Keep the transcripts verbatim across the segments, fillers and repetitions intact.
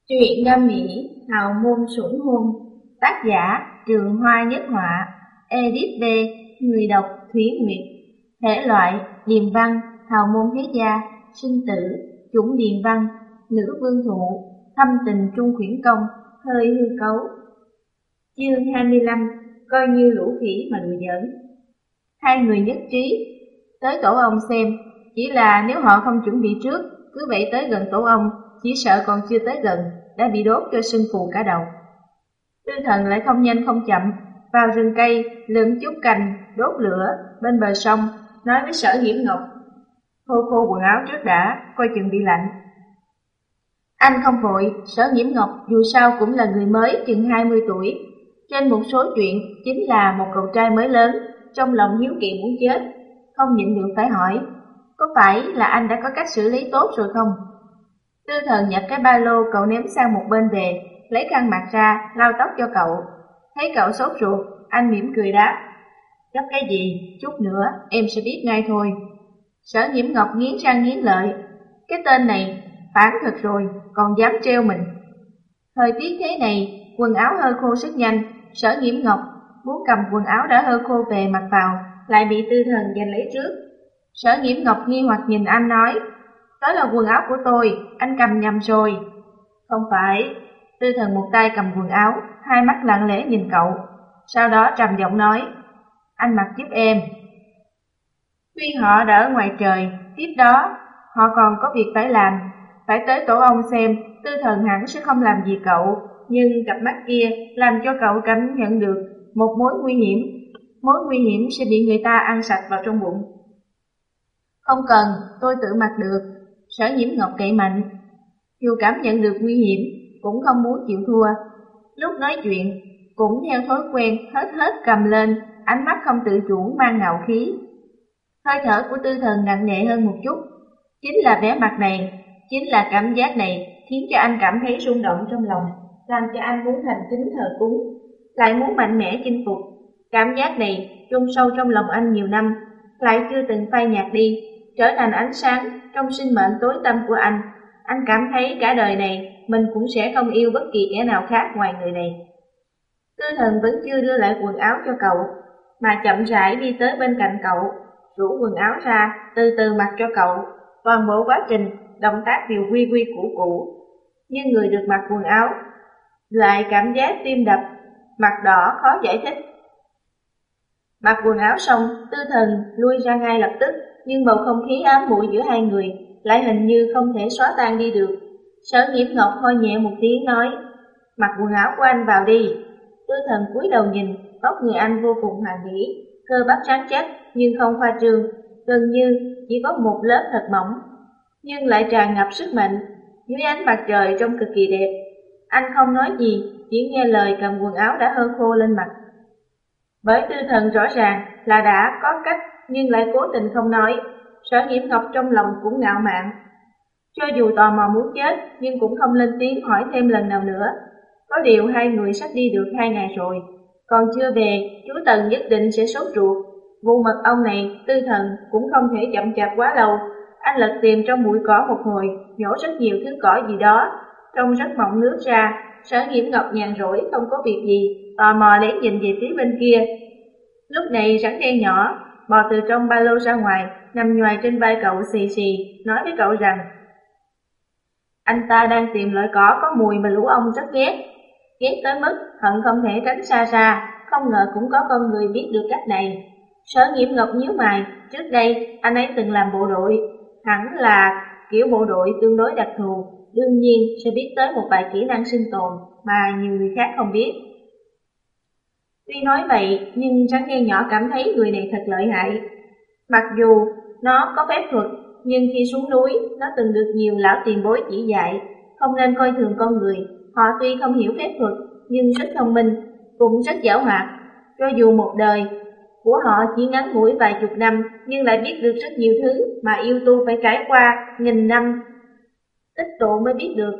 Truyện đam mỹ, hào môn sủng hôn. Tác giả Trường Hoa Nhất Họa. Edit V. Người đọc Thúy Nguyệt. Thể loại điềm văn, hào môn thế gia, sinh tử, chủng điềm văn, nữ vương thụ, thâm tình trung khuyển công, hơi hư cấu. Chương hai mươi lăm. Coi như lũ khỉ mà đùa giỡn. Hai người nhất trí tới tổ ông xem, chỉ là nếu họ không chuẩn bị trước, cứ vậy tới gần tổ ông, chỉ sợ còn chưa tới gần đã bị đốt cho sưng phù cả đầu. Tư Thần lại không nhanh không chậm vào rừng cây lượm chút cành đốt lửa bên bờ sông, nói với Sở Nhiễm Ngọc: khô khô quần áo trước đã, coi chừng bị lạnh. Anh không vội. Sở Nhiễm Ngọc dù sao cũng là người mới chừng hai mươi tuổi, trên một số chuyện chính là một cậu trai mới lớn, trong lòng hiếu kỳ muốn chết, không nhịn được phải hỏi: có phải là anh đã có cách xử lý tốt rồi không? Tư Thần nhặt cái ba lô cậu ném sang một bên về, lấy khăn mặt ra lau tóc cho cậu. Thấy cậu sốt ruột, anh mỉm cười đáp: gấp cái gì, chút nữa em sẽ biết ngay thôi. Sở Nhiễm Ngọc nghiến răng nghiến lợi, cái tên này phản thật rồi, còn dám trêu mình. Thời tiết thế này, quần áo hơi khô rất nhanh. Sở Nhiễm Ngọc muốn cầm quần áo đã hơi khô về mặc vào, lại bị Tư Thần giành lấy trước. Sở Nhiễm Ngọc nghi hoặc nhìn anh nói: đó là quần áo của tôi, anh cầm nhầm rồi. Không phải. Tư Thần một tay cầm quần áo, hai mắt lặng lẽ nhìn cậu, sau đó trầm giọng nói: anh mặc giúp em. Tuy họ đã ở ngoài trời, tiếp đó họ còn có việc phải làm, phải tới tổ ông xem. Tư Thần hẳn sẽ không làm gì cậu, nhưng cặp mắt kia làm cho cậu cảm nhận được một mối nguy hiểm. Mối nguy hiểm sẽ bị người ta ăn sạch vào trong bụng. Không cần, tôi tự mặc được. Sở Nhiễm Ngọc cậy mạnh, dù cảm nhận được nguy hiểm cũng không muốn chịu thua. Lúc nói chuyện cũng theo thói quen hết hết cầm lên, ánh mắt không tự chủ mang ngạo khí. Hơi thở của Tư Thần nặng nề hơn một chút. Chính là vẻ mặt này, chính là cảm giác này khiến cho anh cảm thấy rung động trong lòng, làm cho anh muốn thành kính thờ cúng, lại muốn mạnh mẽ chinh phục. Cảm giác này chôn sâu trong lòng anh nhiều năm, lại chưa từng phai nhạt đi, trở thành ánh sáng trong sinh mệnh tối tăm của anh. Anh cảm thấy cả đời này mình cũng sẽ không yêu bất kỳ kẻ nào khác ngoài người này. Tư Thần vẫn chưa đưa lại quần áo cho cậu, mà chậm rãi đi tới bên cạnh cậu, rũ quần áo ra, từ từ mặc cho cậu. Toàn bộ quá trình, động tác đều quy quy củ củ, như người được mặc quần áo, lại cảm giác tim đập, mặt đỏ khó giải thích. Mặc quần áo xong, Tư Thần lui ra ngay lập tức, nhưng bầu không khí ám muội giữa hai người lại hình như không thể xóa tan đi được. Sở Nhiễm Ngọc ho nhẹ một tiếng nói: mặc quần áo của anh vào đi. Tư Thần cúi đầu nhìn, vóc người anh vô cùng hoàn mỹ, cơ bắp rắn chắc nhưng không khoa trương, gần như chỉ có một lớp thật mỏng, nhưng lại tràn ngập sức mạnh. Dưới ánh mặt trời trông cực kỳ đẹp. Anh không nói gì, chỉ nghe lời cầm quần áo đã hơi khô lên mặt. Bởi Tư Thần rõ ràng là đã có cách, nhưng lại cố tình không nói. Sở Nhiễm Ngọc trong lòng cũng ngạo mạn, cho dù tò mò muốn chết nhưng cũng không lên tiếng hỏi thêm lần nào nữa. Có điều hai người sắp đi được hai ngày rồi, còn chưa về, chú Tần nhất định sẽ sốt ruột. Vụ mật ong này Tư Thần cũng không thể chậm chạp quá lâu. Anh lật tìm trong bụi cỏ một hồi, nhổ rất nhiều thứ cỏ gì đó trông rất mọng nước ra. Sở Nhiễm Ngọc nhàn rỗi không có việc gì, tò mò lén nhìn về phía bên kia. Lúc này rắn đen nhỏ bò từ trong ba lô ra ngoài, nằm nhoài trên vai cậu xì xì, nói với cậu rằng anh ta đang tìm loại cỏ có mùi mà lũ ong rất ghét, ghét tới mức hận không thể tránh xa ra. Không ngờ cũng có con người biết được cách này. Sở Nhiễm Ngọc nhíu mày, trước đây anh ấy từng làm bộ đội, hẳn là kiểu bộ đội tương đối đặc thù, đương nhiên sẽ biết tới một vài kỹ năng sinh tồn mà nhiều người khác không biết. Tuy nói vậy, nhưng rắn đen nhỏ cảm thấy người này thật lợi hại. Mặc dù nó có phép thuật, nhưng khi xuống núi, nó từng được nhiều lão tiền bối chỉ dạy, không nên coi thường con người. Họ tuy không hiểu phép thuật, nhưng rất thông minh, cũng rất giảo hoạt. Cho dù một đời của họ chỉ ngắn ngủi vài chục năm, nhưng lại biết được rất nhiều thứ mà yêu tu phải trải qua nghìn năm tích tụ mới biết được.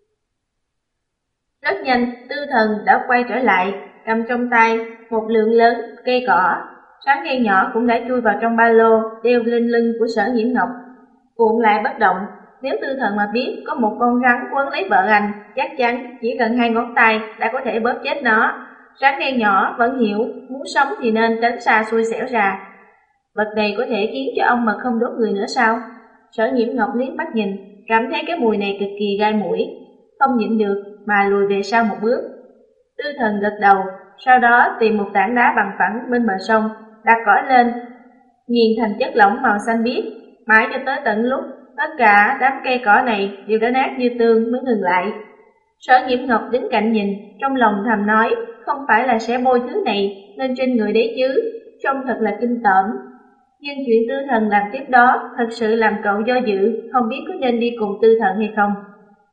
Rất nhanh, Tư Thần đã quay trở lại, cầm trong tay một lượng lớn cây cỏ. Rắn đen nhỏ cũng đã chui vào trong ba lô đeo lên lưng của Sở Nhiễm Ngọc, cuộn lại bất động. nếu Tư Thần mà biết có một con rắn quấn lấy vợ anh, chắc chắn chỉ cần hai ngón tay đã có thể bóp chết nó. Rắn đen nhỏ vẫn hiểu, muốn sống thì nên tránh xa xui xẻo ra. Vật này có thể khiến cho ông Mật không đốt người nữa sao? Sở Nhiễm Ngọc liếc mắt nhìn, cảm thấy cái mùi này cực kỳ gai mũi, không nhịn được mà lùi về sau một bước. Tư Thần gật đầu, sau đó tìm một tảng đá bằng phẳng bên bờ sông, đặt cỏ lên, nghiền thành chất lỏng màu xanh biếc, mãi cho tới tận lúc tất cả đám cây cỏ này đều đã nát như tương mới ngừng lại. Sở Nhiễm Ngọc đứng cạnh nhìn, trong lòng thầm nói, không phải là sẽ bôi thứ này lên trên người đấy chứ, trông thật là kinh tởm. Nhưng chuyện Tư Thần làm tiếp đó thật sự làm cậu do dự, không biết có nên đi cùng Tư Thần hay không.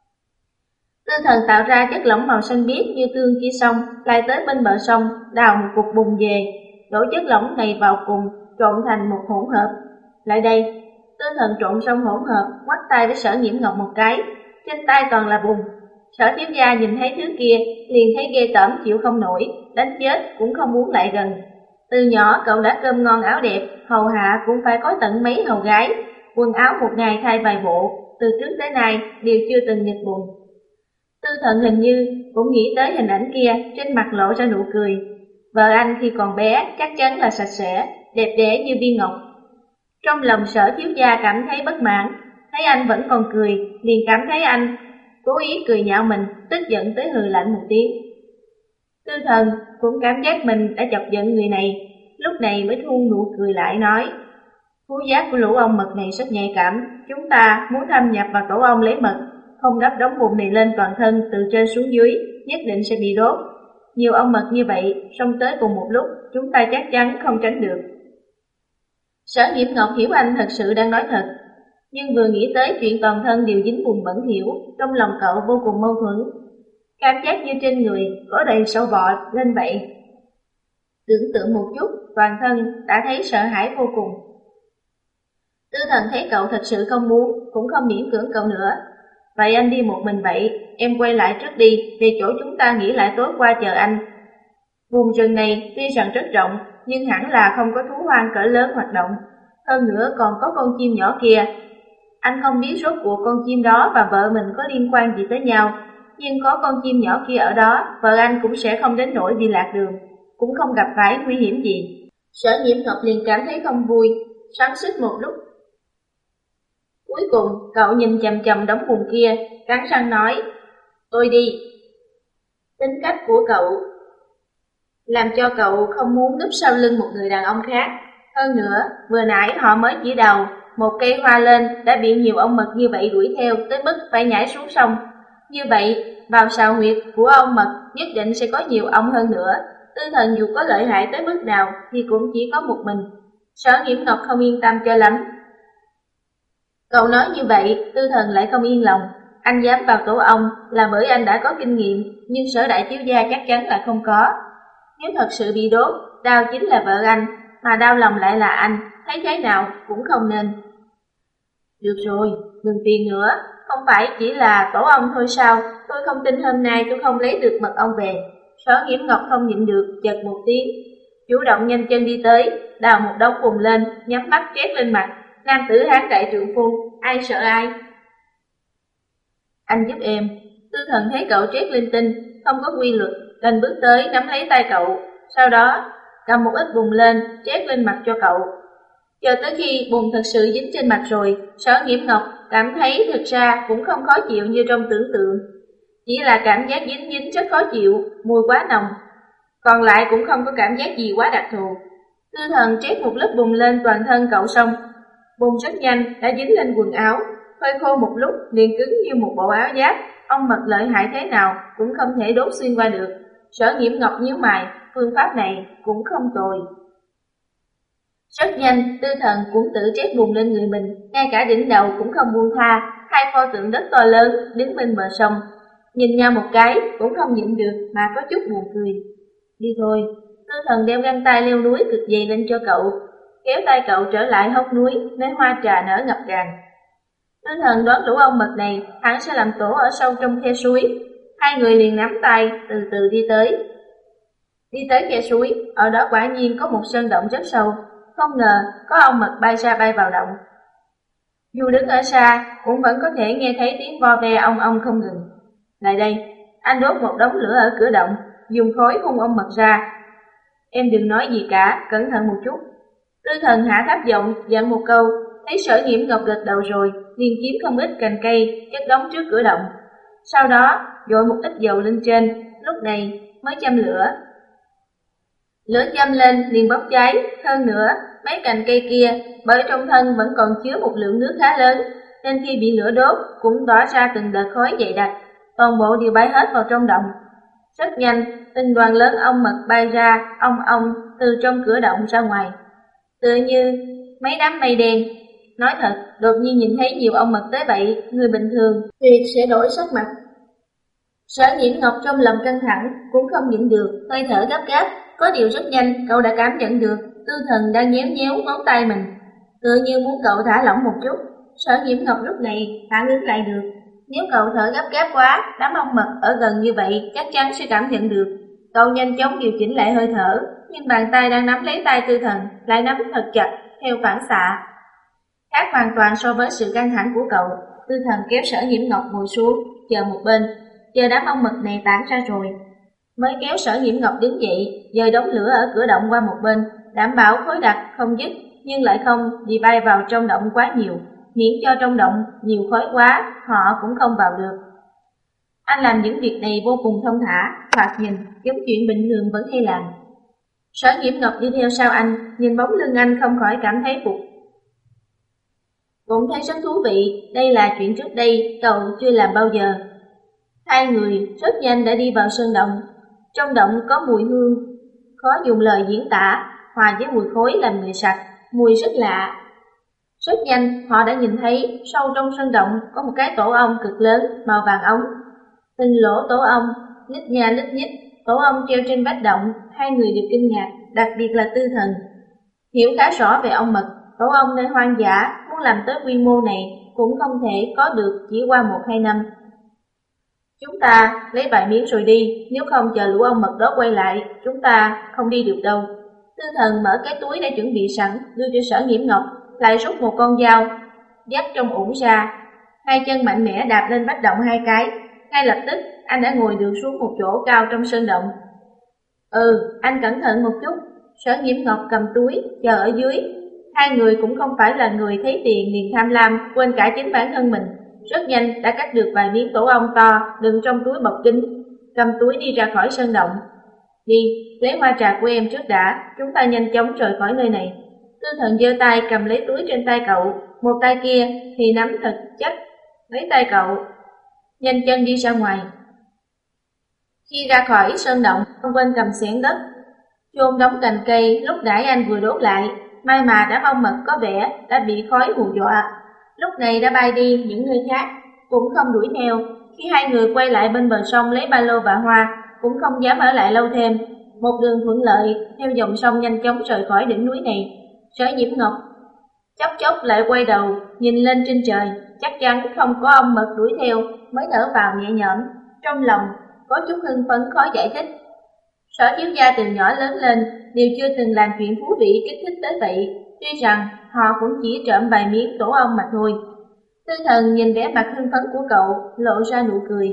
Tư Thần tạo ra chất lỏng màu xanh biếc như tương kia xong, lại tới bên bờ sông, đào một cục bùn về, đổ chất lỏng này vào cùng, trộn thành một hỗn hợp. Lại đây, Tư Thần trộn xong hỗn hợp, quắt tay với Sở Nhiễm Ngọc một cái, trên tay toàn là bùn. Sở thiếu gia nhìn thấy thứ kia, liền thấy ghê tởm chịu không nổi, đánh chết cũng không muốn lại gần. Từ nhỏ cậu đã cơm ngon áo đẹp, hầu hạ cũng phải có tận mấy hầu gái, quần áo một ngày thay vài bộ, từ trước tới nay đều chưa từng nghịch bùn. Tư Thần hình như cũng nghĩ tới hình ảnh kia, trên mặt lộ ra nụ cười. Vợ anh khi còn bé chắc chắn là sạch sẽ, đẹp đẽ như viên ngọc. Trong lòng Sở thiếu gia cảm thấy bất mãn, thấy anh vẫn còn cười, liền cảm thấy anh cố ý cười nhạo mình, tức giận tới hừ lạnh một tiếng. Tư Thần cũng cảm giác mình đã chọc giận người này, lúc này mới thu nụ cười lại nói, thú giác của lũ ong mật này rất nhạy cảm, chúng ta muốn thâm nhập vào tổ ong lấy mật, không đắp đống bùn này lên toàn thân từ trên xuống dưới, nhất định sẽ bị đốt. Nhiều ong mật như vậy, xông tới cùng một lúc, chúng ta chắc chắn không tránh được. Sở Nhiễm Ngọc hiểu anh thật sự đang nói thật, nhưng vừa nghĩ tới chuyện toàn thân đều dính bùn bẩn thỉu, trong lòng cậu vô cùng mâu thuẫn. Cảm giác như trên người có đầy sâu bọ lên vậy. Tưởng tượng một chút, toàn thân đã thấy sợ hãi vô cùng. Tư Thần thấy cậu thật sự không muốn, cũng không miễn cưỡng cậu nữa. Vậy anh đi một mình vậy, em quay lại trước đi, về chỗ chúng ta nghỉ lại tối qua chờ anh. Vùng rừng này tuy rằng rất rộng, nhưng hẳn là không có thú hoang cỡ lớn hoạt động. Hơn nữa còn có con chim nhỏ kia. Anh không biết rốt cuộc con chim đó và vợ mình có liên quan gì tới nhau, nhưng có con chim nhỏ kia ở đó, vợ anh cũng sẽ không đến nỗi bị lạc đường, cũng không gặp phải nguy hiểm gì. Sở Nhiễm Ngọc liền cảm thấy không vui, xoắn xít một lúc. Cuối cùng, cậu nhìn chằm chằm đống bùn kia, cắn răng nói, tôi đi. Tính cách của cậu làm cho cậu không muốn núp sau lưng một người đàn ông khác. Hơn nữa, vừa nãy họ mới chỉ đầu, một cây hoa lên đã bị nhiều ong mật như vậy đuổi theo tới mức phải nhảy xuống sông. Như vậy, vào sào huyệt của ong mật nhất định sẽ có nhiều ong hơn nữa. Tư Thần dù có lợi hại tới mức nào thì cũng chỉ có một mình. Sở Nhiễm Ngọc không yên tâm cho lắm. Cậu nói như vậy, Tư Thần lại không yên lòng. Anh dám vào tổ ong là bởi anh đã có kinh nghiệm, nhưng Sở đại thiếu gia chắc chắn là không có. Nếu thật sự bị đốt, đau chính là vợ anh, mà đau lòng lại là anh, thấy thế nào cũng không nên. Được rồi, đừng phiền nữa, không phải chỉ là tổ ong thôi sao, tôi không tin hôm nay tôi không lấy được mật ong về. Sở Nhiễm Ngọc không nhịn được, chợt một tiếng, chủ động nhanh chân đi tới, đào một đống bùn lên, nhắm mắt trét lên mặt. Nam tử hán đại trượng phu, ai sợ ai? Anh giúp em. Tư Thần thấy cậu trét linh tinh, không có quy luật, đành bước tới nắm lấy tay cậu, sau đó cầm một ít bùn lên, trét lên mặt cho cậu. Chờ tới khi bùn thật sự dính trên mặt rồi, Sở Nhiễm Ngọc cảm thấy thực ra cũng không khó chịu như trong tưởng tượng. Chỉ là cảm giác dính dính rất khó chịu, mùi quá nồng. Còn lại cũng không có cảm giác gì quá đặc thù. Tư Thần trét một lớp bùn lên toàn thân cậu xong, bùn rất nhanh đã dính lên quần áo, hơi khô một lúc liền cứng như một bộ áo giáp. Ong mật lợi hại thế nào cũng không thể đốt xuyên qua được. Sở Nhiễm Ngọc nhíu mày, phương pháp này cũng không tồi. Rất nhanh, Tư Thần cũng tự trét bùn lên người mình, ngay cả đỉnh đầu cũng không buông tha. Hai pho tượng đất to lớn đứng bên bờ sông, nhìn nhau một cái cũng không nhịn được mà có chút buồn cười. Đi thôi. Tư Thần đeo găng tay leo núi cực dày lên cho cậu, kéo tay cậu trở lại hốc núi, nơi hoa trà nở ngập tràn. Tư Thần đoán lũ ong mật này hắn sẽ làm tổ ở sâu trong khe suối. Hai người liền nắm tay từ từ đi tới. Đi tới khe suối, ở đó quả nhiên có một sơn động rất sâu. Không ngờ có ong mật bay ra bay vào động. Dù đứng ở xa, cũng vẫn có thể nghe thấy tiếng vo ve ong ong không ngừng. Lại đây, anh đốt một đống lửa ở cửa động, dùng khói hun ong mật ra. Em đừng nói gì cả, cẩn thận một chút. Tư Thần hạ thấp giọng dặn một câu, thấy Sở Nhiễm Ngọc gật đầu rồi, liền kiếm không ít cành cây chất đóng trước cửa động. Sau đó dội một ít dầu lên trên, lúc này mới châm lửa. Lửa châm lên liền bốc cháy, hơn nữa mấy cành cây kia bởi trong thân vẫn còn chứa một lượng nước khá lớn, nên khi bị lửa đốt cũng tỏa ra từng đợt khói dày đặc, toàn bộ đều bay hết vào trong động. Rất nhanh, từng đoàn lớn ong mật bay ra, ong ong từ trong cửa động ra ngoài, tựa như mấy đám mây đen. Nói thật, đột nhiên nhìn thấy nhiều ong mật tới vậy, người bình thường tuyệt sẽ đổi sắc mặt. Sở Nhiễm Ngọc trong lòng căng thẳng, cũng không nhịn được, hơi thở gấp gáp. Có điều rất nhanh, cậu đã cảm nhận được Tư Thần đang nhéo nhéo ngón tay mình, tựa như muốn cậu thả lỏng một chút. Sở Nhiễm Ngọc lúc này phản ứng lại được, nếu cậu thở gấp gáp quá, đám ong mật ở gần như vậy chắc chắn sẽ cảm nhận được. Cậu nhanh chóng điều chỉnh lại hơi thở, nhưng bàn tay đang nắm lấy tay Tư Thần lại nắm thật chặt, theo phản xạ. Khác hoàn toàn so với sự căng thẳng của cậu. Tư Thần kéo Sở Nhiễm Ngọc ngồi xuống, chờ một bên, chờ đám ong mật này tản ra rồi, mới kéo Sở Nhiễm Ngọc đứng dậy, dời đống lửa ở cửa động qua một bên, đảm bảo khói đặc không dứt, nhưng lại không bị bay vào trong động quá nhiều, miễn cho trong động nhiều khói quá, họ cũng không vào được. Anh làm những việc này vô cùng thông thả, thoạt nhìn giống chuyện bình thường vẫn hay làm. Sở Nhiễm Ngọc đi theo sau anh, nhìn bóng lưng anh không khỏi cảm thấy phục. Cũng thấy rất thú vị, đây là chuyện trước đây cậu chưa làm bao giờ. Hai người rất nhanh đã đi vào sơn động. Trong động có mùi hương, khó dùng lời diễn tả, hòa với mùi khói làm người sặc, mùi rất lạ. Rất nhanh họ đã nhìn thấy sâu trong sơn động có một cái tổ ong cực lớn màu vàng ống. Từng lỗ tổ ong lít nha lít nhít, tổ ong treo trên vách động. Hai người đều kinh ngạc, đặc biệt là Tư Thần. Hiểu khá rõ về ong mật, tổ ong nơi hoang dã muốn làm tới quy mô này cũng không thể có được chỉ qua một hai năm. Chúng ta lấy vài miếng rồi đi, nếu không chờ lũ ong mật đó quay lại, chúng ta không đi được đâu. Tư Thần mở cái túi đã chuẩn bị sẵn, đưa cho Sở Nhiễm Ngọc, lại rút một con dao dắt trong ủng ra. Hai chân mạnh mẽ đạp lên vách động hai cái, ngay lập tức anh đã ngồi được xuống một chỗ cao trong sơn động. Ừ, anh cẩn thận một chút. Sở Nhiễm Ngọc cầm túi, chờ ở dưới. Hai người cũng không phải là người thấy tiền liền tham lam, quên cả chính bản thân mình. Rất nhanh đã cắt được vài miếng tổ ong to đựng trong túi bọc kính, cầm túi đi ra khỏi sơn động. Đi, lấy hoa trà của em trước đã, chúng ta nhanh chóng rời khỏi nơi này. Tư Thần giơ tay cầm lấy túi trên tay cậu, một tay kia thì nắm thật chắc lấy tay cậu, nhanh chân đi ra ngoài. Khi ra khỏi sơn động, không quên cầm xẻng đất chôn đống cành cây lúc nãy anh vừa đốt lại. May mà đám ong mật có vẻ đã bị khói hù dọa, lúc này đã bay đi những nơi khác, cũng không đuổi theo. Khi hai người quay lại bên bờ sông lấy ba lô và hoa, cũng không dám ở lại lâu thêm. Một đường thuận lợi theo dòng sông nhanh chóng rời khỏi đỉnh núi này. Sở Nhiễm Ngọc chốc chốc lại quay đầu nhìn lên trên trời, chắc chắn không có ong mật đuổi theo, mới thở vào nhẹ nhõm, trong lòng có chút hưng phấn khó giải thích. Sở thiếu gia từ nhỏ lớn lên đều chưa từng làm chuyện thú vị kích thích tới vậy, tuy rằng họ cũng chỉ trộm vài miếng tổ ong mà thôi. Tư Thần nhìn vẻ mặt hưng phấn của cậu, lộ ra nụ cười.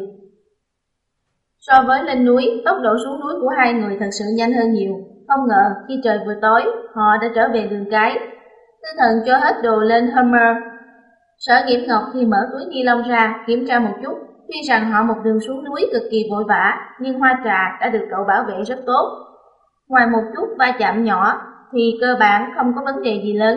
So với lên núi, tốc độ xuống núi của hai người thật sự nhanh hơn nhiều. Không ngờ khi trời vừa tối, họ đã trở về đường cái. Tư Thần cho hết đồ lên Hummer. Sở Nhiễm Ngọc thì mở túi ni lông ra kiểm tra một chút. Tuy rằng họ một đường xuống núi cực kỳ vội vã, nhưng hoa trà đã được cậu bảo vệ rất tốt. Ngoài một chút va chạm nhỏ thì cơ bản không có vấn đề gì lớn.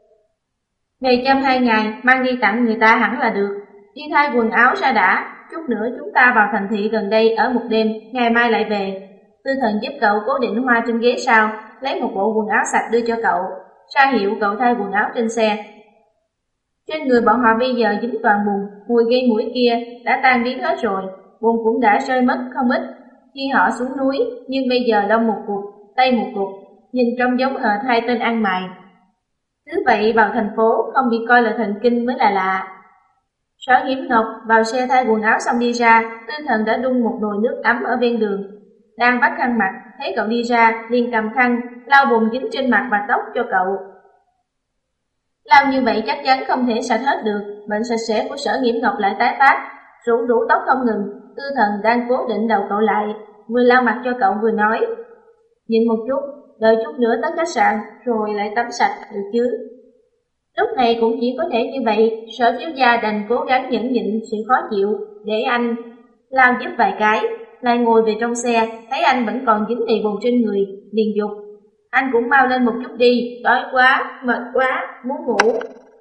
Về chăm hai ngày, mang đi tặng người ta hẳn là được. Đi thay quần áo ra đã, chút nữa chúng ta vào thành thị gần đây ở một đêm, ngày mai lại về. Tư Thần giúp cậu cố định hoa trên ghế sau, lấy một bộ quần áo sạch đưa cho cậu, ra hiệu cậu thay quần áo trên xe. Trên người bọn họ bây giờ dính toàn bùn, mùi gây mũi kia đã tan biến hết rồi, bùn cũng đã rơi mất không ít khi họ xuống núi, nhưng bây giờ lông một cục, tay một cục, nhìn trông giống hệt hai tên ăn mày. Thứ vậy vào thành phố không bị coi là thần kinh mới là lạ. Sở Nhiễm Ngọc vào xe thay quần áo xong đi ra, Tư Thần đã đun một nồi nước ấm ở ven đường, đang vắt khăn mặt, thấy cậu đi ra liền cầm khăn lau bùn dính trên mặt và tóc cho cậu. Làm như vậy chắc chắn không thể sạch hết được, bệnh sạch sẽ của Sở Nghiễm Ngọc lại tái phát, rủ rủ tóc không ngừng. Tư Thần đang cố định đầu cậu lại, vừa lau mặt cho cậu vừa nói: "Nhịn một chút, đợi chút nữa tới khách sạn rồi lại tắm sạch được chứ?" Lúc này cũng chỉ có thể như vậy, Sở thiếu gia đành cố gắng nhẫn nhịn sự khó chịu để anh lau giúp vài cái, lại ngồi về trong xe, thấy anh vẫn còn dính đầy bùn trên người, liền dục: "Anh cũng mau lên một chút đi, đói quá, mệt quá, muốn ngủ."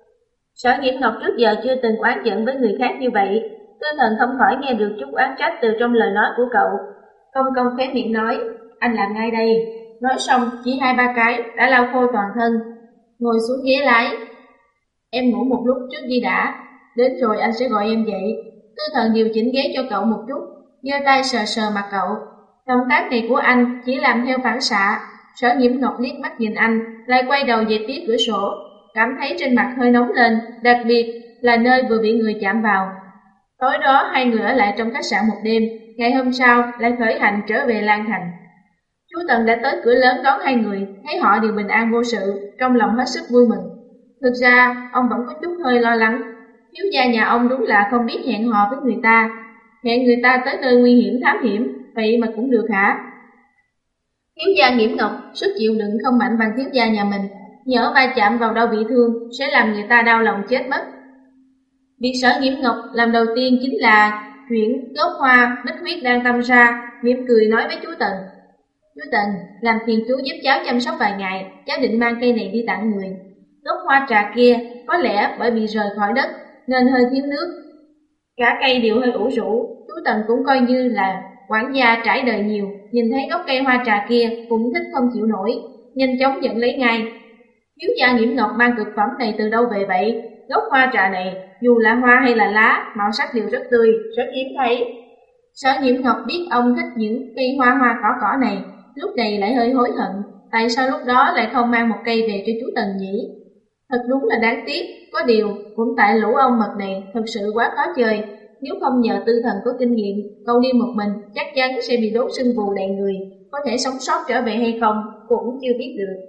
Sở Nghiễm Ngọc trước giờ chưa từng oán giận với người khác như vậy, Tư Thần không khỏi nghe được chút oán trách từ trong lời nói của cậu, công công khóe miệng nói: "Anh làm ngay đây." Nói xong chỉ hai ba cái đã lau khô toàn thân, ngồi xuống ghế lái. "Em ngủ một lúc trước đi đã, đến rồi anh sẽ gọi em dậy." Tư Thần điều chỉnh ghế cho cậu một chút, giơ tay sờ sờ mặt cậu. Động tác này của anh chỉ làm theo phản xạ. Sở Nghiễm Ngọc liếc mắt nhìn anh, lại quay đầu về phía cửa sổ, cảm thấy trên mặt hơi nóng lên, đặc biệt là nơi vừa bị người chạm vào. Tối đó hai người ở lại trong khách sạn một đêm, ngày hôm sau lại khởi hành trở về Lan Thành. Chú Tần đã tới cửa lớn đón hai người, thấy họ đều bình an vô sự, trong lòng hết sức vui mừng. Thực ra ông vẫn có chút hơi lo lắng, thiếu gia nhà ông đúng là không biết hẹn hò với người ta, hẹn người ta tới nơi nguy hiểm thám hiểm, vậy mà cũng được hả? Thiếu gia Nghiễm Ngọc sức chịu đựng không mạnh bằng thiếu gia nhà mình, nhỡ va chạm vào đâu bị thương sẽ làm người ta đau lòng chết mất. Việc Sở Nghiễm Ngọc làm đầu tiên chính là chuyển gốc hoa bích huyết đang tâm ra, mỉm cười nói với chú Tần: "Chú Tần, làm phiền chú giúp cháu chăm sóc vài ngày, cháu định mang cây này đi tặng người. Gốc hoa trà kia có lẽ bởi bị rời khỏi đất nên hơi thiếu nước, cả cây đều hơi ủ rũ. Chú Tần cũng coi như là quản gia trải đời nhiều, nhìn thấy gốc cây hoa trà kia cũng thích không chịu nổi, nhanh chóng nhận lấy ngay." Thiếu gia Nghiễm Ngọc mang cực phẩm này từ đâu về vậy? Gốc hoa trà này, dù là hoa hay là lá, màu sắc đều rất tươi, rất hiếm thấy. Sở Nghiễm Ngọc biết ông thích những cây hoa hoa cỏ cỏ này, lúc này lại hơi hối hận, tại sao lúc đó lại không mang một cây về cho chú Tần nhỉ? Thật đúng là đáng tiếc, có điều cũng tại lũ ong mật này thật sự quá khó chơi, nếu không nhờ Tư Thần có kinh nghiệm, cậu đi một mình chắc chắn sẽ bị đốt sưng vù đầy người, có thể sống sót trở về hay không cũng chưa biết được.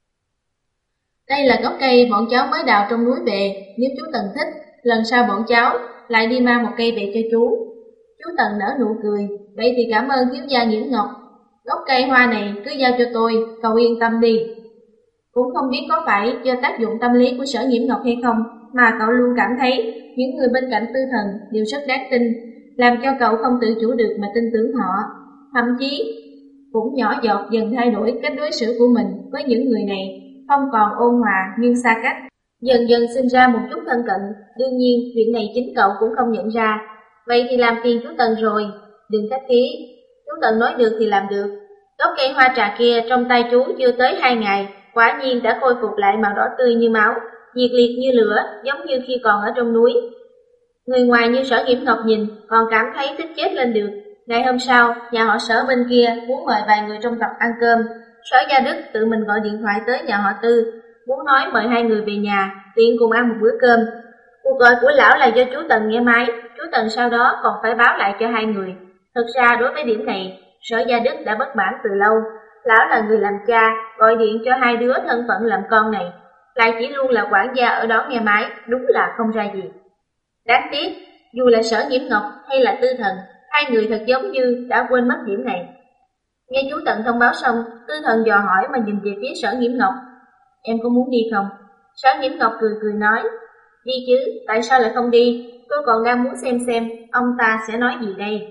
Đây là gốc cây bọn cháu mới đào trong núi về, nếu chú Tần thích, lần sau bọn cháu lại đi mang một cây về cho chú. Chú Tần nở nụ cười, vậy thì cảm ơn thiếu gia Nghiễm Ngọc, gốc cây hoa này cứ giao cho tôi, cậu yên tâm đi. Cũng không biết có phải do tác dụng tâm lý của Sở Nghiễm Ngọc hay không, mà cậu luôn cảm thấy những người bên cạnh Tư Thần đều rất đáng tin, làm cho cậu không tự chủ được mà tin tưởng họ. Thậm chí cũng nhỏ giọt dần thay đổi cách đối xử của mình với những người này, không còn ôn hòa nhưng xa cách, dần dần sinh ra một chút thân cận. Đương nhiên chuyện này chính cậu cũng không nhận ra. Vậy thì làm phiền chú Tần rồi, đừng khách khí. Chú Tần nói được thì làm được. Gốc cây hoa trà kia trong tay chú chưa tới hai ngày, quả nhiên đã khôi phục lại màu đỏ tươi như máu, nhiệt liệt như lửa, giống như khi còn ở trong núi. Người ngoài như Sở Nghiễm Ngọc nhìn còn cảm thấy thích chết lên được. Ngày hôm sau, nhà họ Sở bên kia muốn mời vài người trong tộc ăn cơm. Sở Gia Đức tự mình gọi điện thoại tới nhà họ Tư, muốn nói mời hai người về nhà, tiện cùng ăn một bữa cơm. Cuộc gọi của lão là do chú Tần nghe máy, chú Tần sau đó còn phải báo lại cho hai người. Thực ra đối với điểm này, Sở Gia Đức đã bất mãn từ lâu. Lão là người làm cha, gọi điện cho hai đứa thân phận làm con này, lại chỉ luôn là quản gia ở đó nghe máy, đúng là không ra gì. Đáng tiếc, dù là Sở Nghiễm Ngọc hay là Tư Thần, hai người thật giống như đã quên mất điểm này. Nghe chú Tần thông báo xong, Tư Thần dò hỏi mà nhìn về phía Sở Nghiễm Ngọc: "Em có muốn đi không?" Sở Nghiễm Ngọc cười cười nói: "Đi chứ, tại sao lại không đi? Tôi còn đang muốn xem xem ông ta sẽ nói gì đây."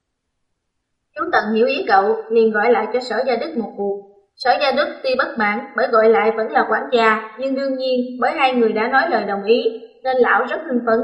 Chú Tần hiểu ý cậu, liền gọi lại cho Sở Gia Đức một cuộc. Sở Gia Đức tuy bất mãn bởi gọi lại vẫn là quản gia, nhưng đương nhiên bởi hai người đã nói lời đồng ý, nên lão rất hưng phấn.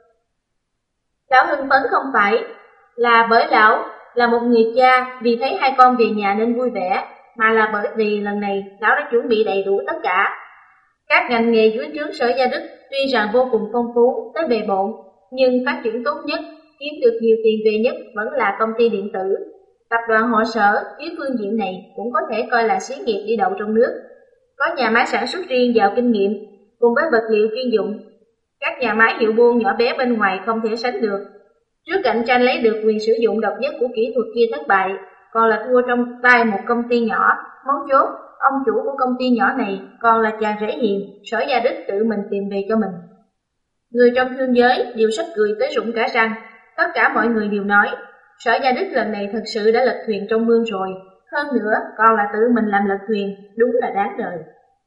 Lão hưng phấn không phải là bởi lão là một người cha vì thấy hai con về nhà nên vui vẻ, mà là bởi vì lần này lão đã chuẩn bị đầy đủ tất cả. Các ngành nghề dưới trướng Sở Gia Đức tuy rằng vô cùng phong phú tới bề bộn, nhưng phát triển tốt nhất, kiếm được nhiều tiền về nhất vẫn là công ty điện tử. Tập đoàn họ Sở dưới phương diện này cũng có thể coi là xí nghiệp đi đầu trong nước, có nhà máy sản xuất riêng giàu kinh nghiệm cùng với vật liệu chuyên dụng. Các nhà máy hiệu buôn nhỏ bé bên ngoài không thể sánh được. Trước cạnh tranh lấy được quyền sử dụng độc nhất của kỹ thuật kia thất bại, còn là thua trong tay một công ty nhỏ. Mấu chốt ông chủ của công ty nhỏ này còn là chàng rể hiền, Sở Gia Đức tự mình tìm về cho mình. Người trong thương giới đều sắp cười tới rụng cả răng, tất cả mọi người đều nói, Sở Gia Đức lần này thật sự đã lật thuyền trong mương rồi, hơn nữa còn là tự mình làm lật thuyền, đúng là đáng đời.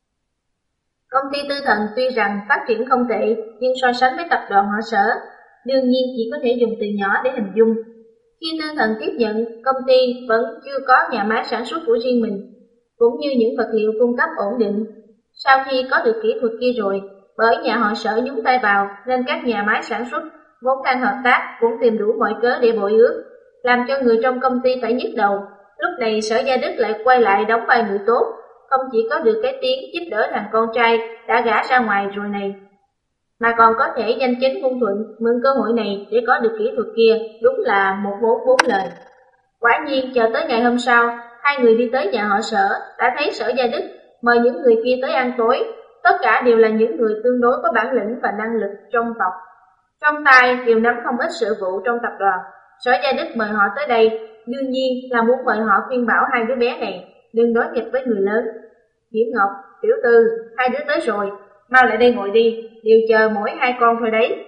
Công ty Tư Thần tuy rằng phát triển không tệ, nhưng so sánh với tập đoàn họ Sở, đương nhiên chỉ có thể dùng từ nhỏ để hình dung. Khi Tư Thần tiếp nhận, công ty vẫn chưa có nhà máy sản xuất của riêng mình, cũng như những vật liệu cung cấp ổn định. Sau khi có được kỹ thuật kia rồi, bởi nhà họ Sở nhúng tay vào nên các nhà máy sản xuất vốn đang hợp tác cũng tìm đủ mọi cớ để bội ước, làm cho người trong công ty phải nhức đầu. Lúc này Sở Gia Đức lại quay lại đóng vai người tốt, không chỉ có được cái tiếng giúp đỡ thằng con trai đã gả ra ngoài rồi này, mà còn có thể danh chính ngôn thuận mượn cơ hội này để có được kỹ thuật kia, đúng là một vốn bốn lời. Quả nhiên chờ tới ngày hôm sau, hai người đi tới nhà họ Sở, đã thấy Sở Gia Đức mời những người kia tới ăn tối, tất cả đều là những người tương đối có bản lĩnh và năng lực trong tộc. Trong tay đều nắm không ít sự vụ trong tập đoàn. Sở Gia Đức mời họ tới đây, đương nhiên là muốn mời họ khuyên bảo hai đứa bé này đừng đối nghịch với người lớn. Diễm Ngọc, Tiểu Tư, hai đứa tới rồi, mau lại đây ngồi đi, đều chờ mỗi hai con thôi đấy.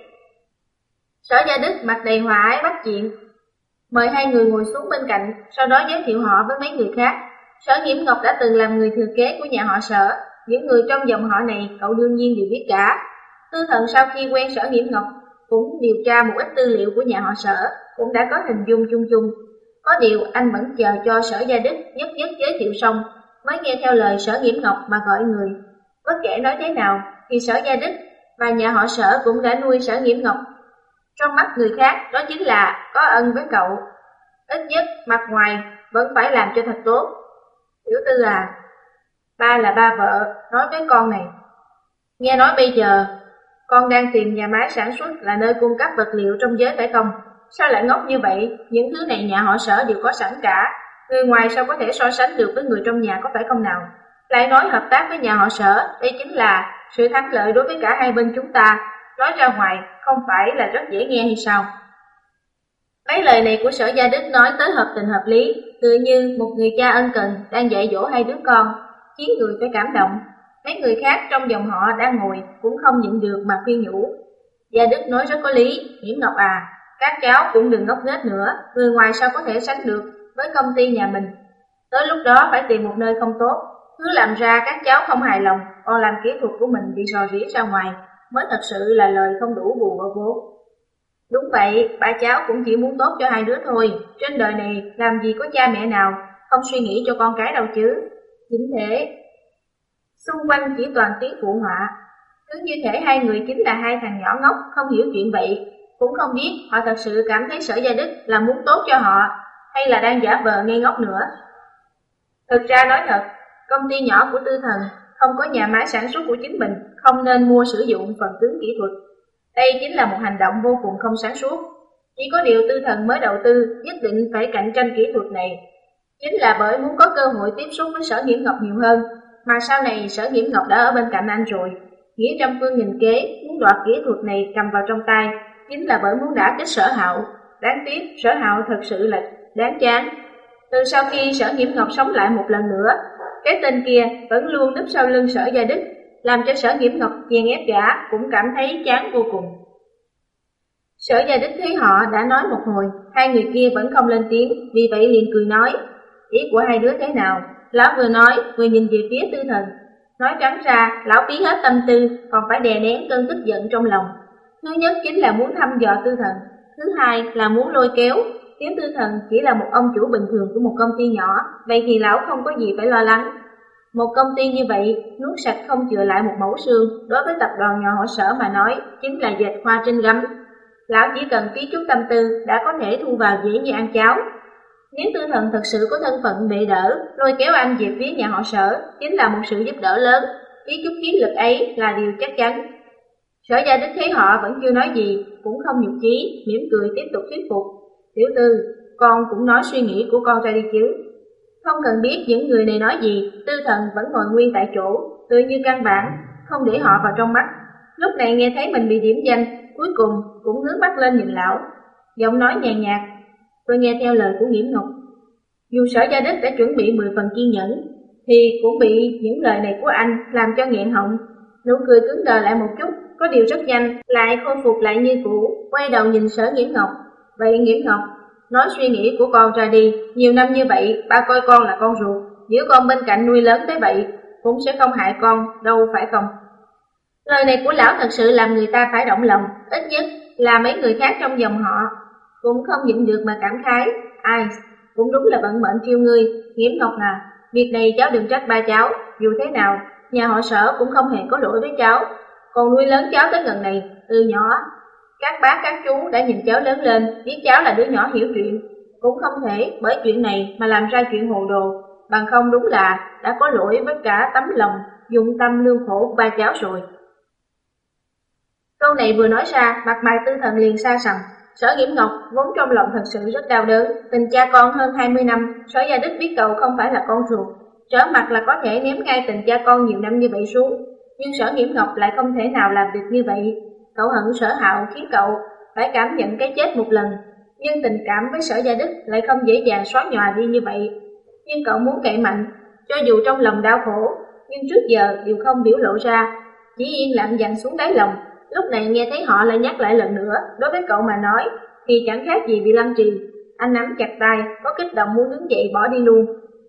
Sở Gia Đức mặt đầy hòa ái bắt chuyện, mời hai người ngồi xuống bên cạnh, sau đó giới thiệu họ với mấy người khác. Sở Nghiễm Ngọc đã từng làm người thừa kế của nhà họ Sở, những người trong dòng họ này cậu đương nhiên đều biết cả. Tư Thần sau khi quen Sở Nghiễm Ngọc cũng điều tra một ít tư liệu của nhà họ Sở, cũng đã có hình dung chung chung. Có điều anh vẫn chờ cho Sở Gia Đức nhất nhất giới thiệu xong mới nghe theo lời Sở Nghiễm Ngọc mà gọi người. Bất kể nói thế nào thì Sở Gia Đức và nhà họ Sở cũng đã nuôi Sở Nghiễm Ngọc. Trong mắt người khác đó chính là có ân với cậu, ít nhất mặt ngoài vẫn phải làm cho thật tốt. Tiểu Tư à, ba là ba vợ, nói với con này, nghe nói bây giờ con đang tìm nhà máy sản xuất là nơi cung cấp vật liệu trong giới phải không? Sao lại ngốc như vậy? Những thứ này nhà họ Sở đều có sẵn cả, người ngoài sao có thể so sánh được với người trong nhà, có phải không nào? Lại nói hợp tác với nhà họ Sở, đây chính là sự thắng lợi đối với cả hai bên chúng ta, nói ra ngoài không phải là rất dễ nghe hay sao? Mấy lời này của Sở Gia Đức nói tới hợp tình hợp lý, tựa như một người cha ân cần đang dạy dỗ hai đứa con, khiến người phải cảm động. Mấy người khác trong dòng họ đang ngồi cũng không nhịn được mà khuyên nhủ. Gia Đức nói rất có lý, Nghiễm Ngọc à, các cháu cũng đừng ngốc nghếch nữa, người ngoài sao có thể sánh được với công ty nhà mình. Tới lúc đó phải tìm một nơi không tốt, cứ làm ra các cháu không hài lòng, còn làm kỹ thuật của mình bị rò rỉ ra ngoài, mới thật sự là lời không đủ bù vào vốn. Đúng vậy, ba cháu cũng chỉ muốn tốt cho hai đứa thôi, trên đời này làm gì có cha mẹ nào không suy nghĩ cho con cái đâu chứ. Chính thế, xung quanh chỉ toàn tiếng phụ họa, cứ như thể hai người chính là hai thằng nhỏ ngốc không hiểu chuyện vậy. Cũng không biết họ thật sự cảm thấy Sở Gia Đức là muốn tốt cho họ, hay là đang giả vờ ngây ngốc nữa. Thực ra nói thật, công ty nhỏ của Tư Thần không có nhà máy sản xuất của chính mình, không nên mua sử dụng phần cứng kỹ thuật. Đây chính là một hành động vô cùng không sáng suốt. Chỉ có điều Tư Thần mới đầu tư nhất định phải cạnh tranh kỹ thuật này, chính là bởi muốn có cơ hội tiếp xúc với Sở Nghiễm Ngọc nhiều hơn. Mà sau này Sở Nghiễm Ngọc đã ở bên cạnh anh rồi, nghĩa trăm phương nghìn kế muốn đoạt kỹ thuật này cầm vào trong tay, chính là bởi muốn đả kích Sở Hạo. Đáng tiếc Sở Hạo thật sự là đáng chán. Từ sau khi Sở Nghiễm Ngọc sống lại một lần nữa, cái tên kia vẫn luôn núp sau lưng Sở Gia Đức, làm cho Sở Nghiễm Ngọc chèn ép gã cũng cảm thấy chán vô cùng. Sở Gia Đức thấy họ đã nói một hồi, hai người kia vẫn không lên tiếng, vì vậy liền cười nói, ý của hai đứa thế nào? Lão vừa nói vừa nhìn về phía Tư Thần, nói trắng ra lão phí hết tâm tư, còn phải đè nén cơn tức giận trong lòng. Thứ nhất chính là muốn thăm dò Tư Thần, thứ hai là muốn lôi kéo. Nếu Tư Thần chỉ là một ông chủ bình thường của một công ty nhỏ, vậy thì lão không có gì phải lo lắng. Một công ty như vậy, nuốt sạch không chừa lại một mẩu xương, đối với tập đoàn nhà họ Sở mà nói, chính là dệt hoa trên gấm. Lão chỉ cần phí chút tâm tư đã có thể thu vào dễ như ăn cháo. Nếu Tư Thần thật sự có thân phận bệ đỡ, lôi kéo anh về phía nhà họ Sở, chính là một sự giúp đỡ lớn, phí chút khí lực ấy là điều chắc chắn. Sở Gia Đức thấy họ vẫn chưa nói gì, cũng không nhục chí, mỉm cười tiếp tục thuyết phục. Tiểu Tư, con cũng nói suy nghĩ của con ra đi chứ. Không cần biết những người này nói gì, Tư Thần vẫn ngồi nguyên tại chỗ, tựa như căn bản, không để họ vào trong mắt. Lúc này nghe thấy mình bị điểm danh, cuối cùng cũng hướng mắt lên nhìn lão, giọng nói nhàn nhạt, tôi nghe theo lời của Nghiễm Ngọc. Dù Sở Gia Đức đã chuẩn bị mười phần kiên nhẫn, thì cũng bị những lời này của anh làm cho nghẹn họng. Nụ cười cứng đờ lại một chút, có điều rất nhanh lại khôi phục lại như cũ, quay đầu nhìn Sở Nghiễm Ngọc. Vậy Nghiễm Ngọc, nói suy nghĩ của con ra đi, nhiều năm như vậy ba coi con là con ruột, giữ con bên cạnh nuôi lớn tới vậy cũng sẽ không hại con đâu phải không? Lời này của lão thật sự làm người ta phải động lòng, ít nhất là mấy người khác trong dòng họ cũng không nhịn được mà cảm khái. Ai, cũng đúng là vận mệnh trêu ngươi, Nghiễm Ngọc à, việc này cháu đừng trách ba cháu, dù thế nào nhà họ Sở cũng không hề có lỗi với cháu, còn nuôi lớn cháu tới gần này từ nhỏ. Các bác các chú đã nhìn cháu lớn lên, biết cháu là đứa nhỏ hiểu chuyện, cũng không thể bởi chuyện này mà làm ra chuyện hồ đồ, bằng không đúng là đã có lỗi với cả tấm lòng dụng tâm lương khổ của ba cháu rồi. Câu này vừa nói ra, mặt mày Tư Thần liền xa sầm. Sở Nghiễm Ngọc vốn trong lòng thật sự rất đau đớn, tình cha con hơn hai mươi năm, Sở Gia Đức biết cậu không phải là con ruột, trở mặt là có thể ném ngay tình cha con nhiều năm như vậy xuống, nhưng Sở Nghiễm Ngọc lại không thể nào làm được như vậy. Cậu hận Sở Hạo khiến cậu phải cảm nhận cái chết một lần, nhưng tình cảm với Sở Gia Đức lại không dễ dàng xóa nhòa đi như vậy. Nhưng cậu muốn cậy mạnh, cho dù trong lòng đau khổ, nhưng trước giờ đều không biểu lộ ra, chỉ yên lặng dằn xuống đáy lòng. Lúc này nghe thấy họ lại nhắc lại lần nữa, đối với cậu mà nói thì chẳng khác gì bị lăng trì. Anh nắm chặt tay, có kích động muốn đứng dậy bỏ đi luôn.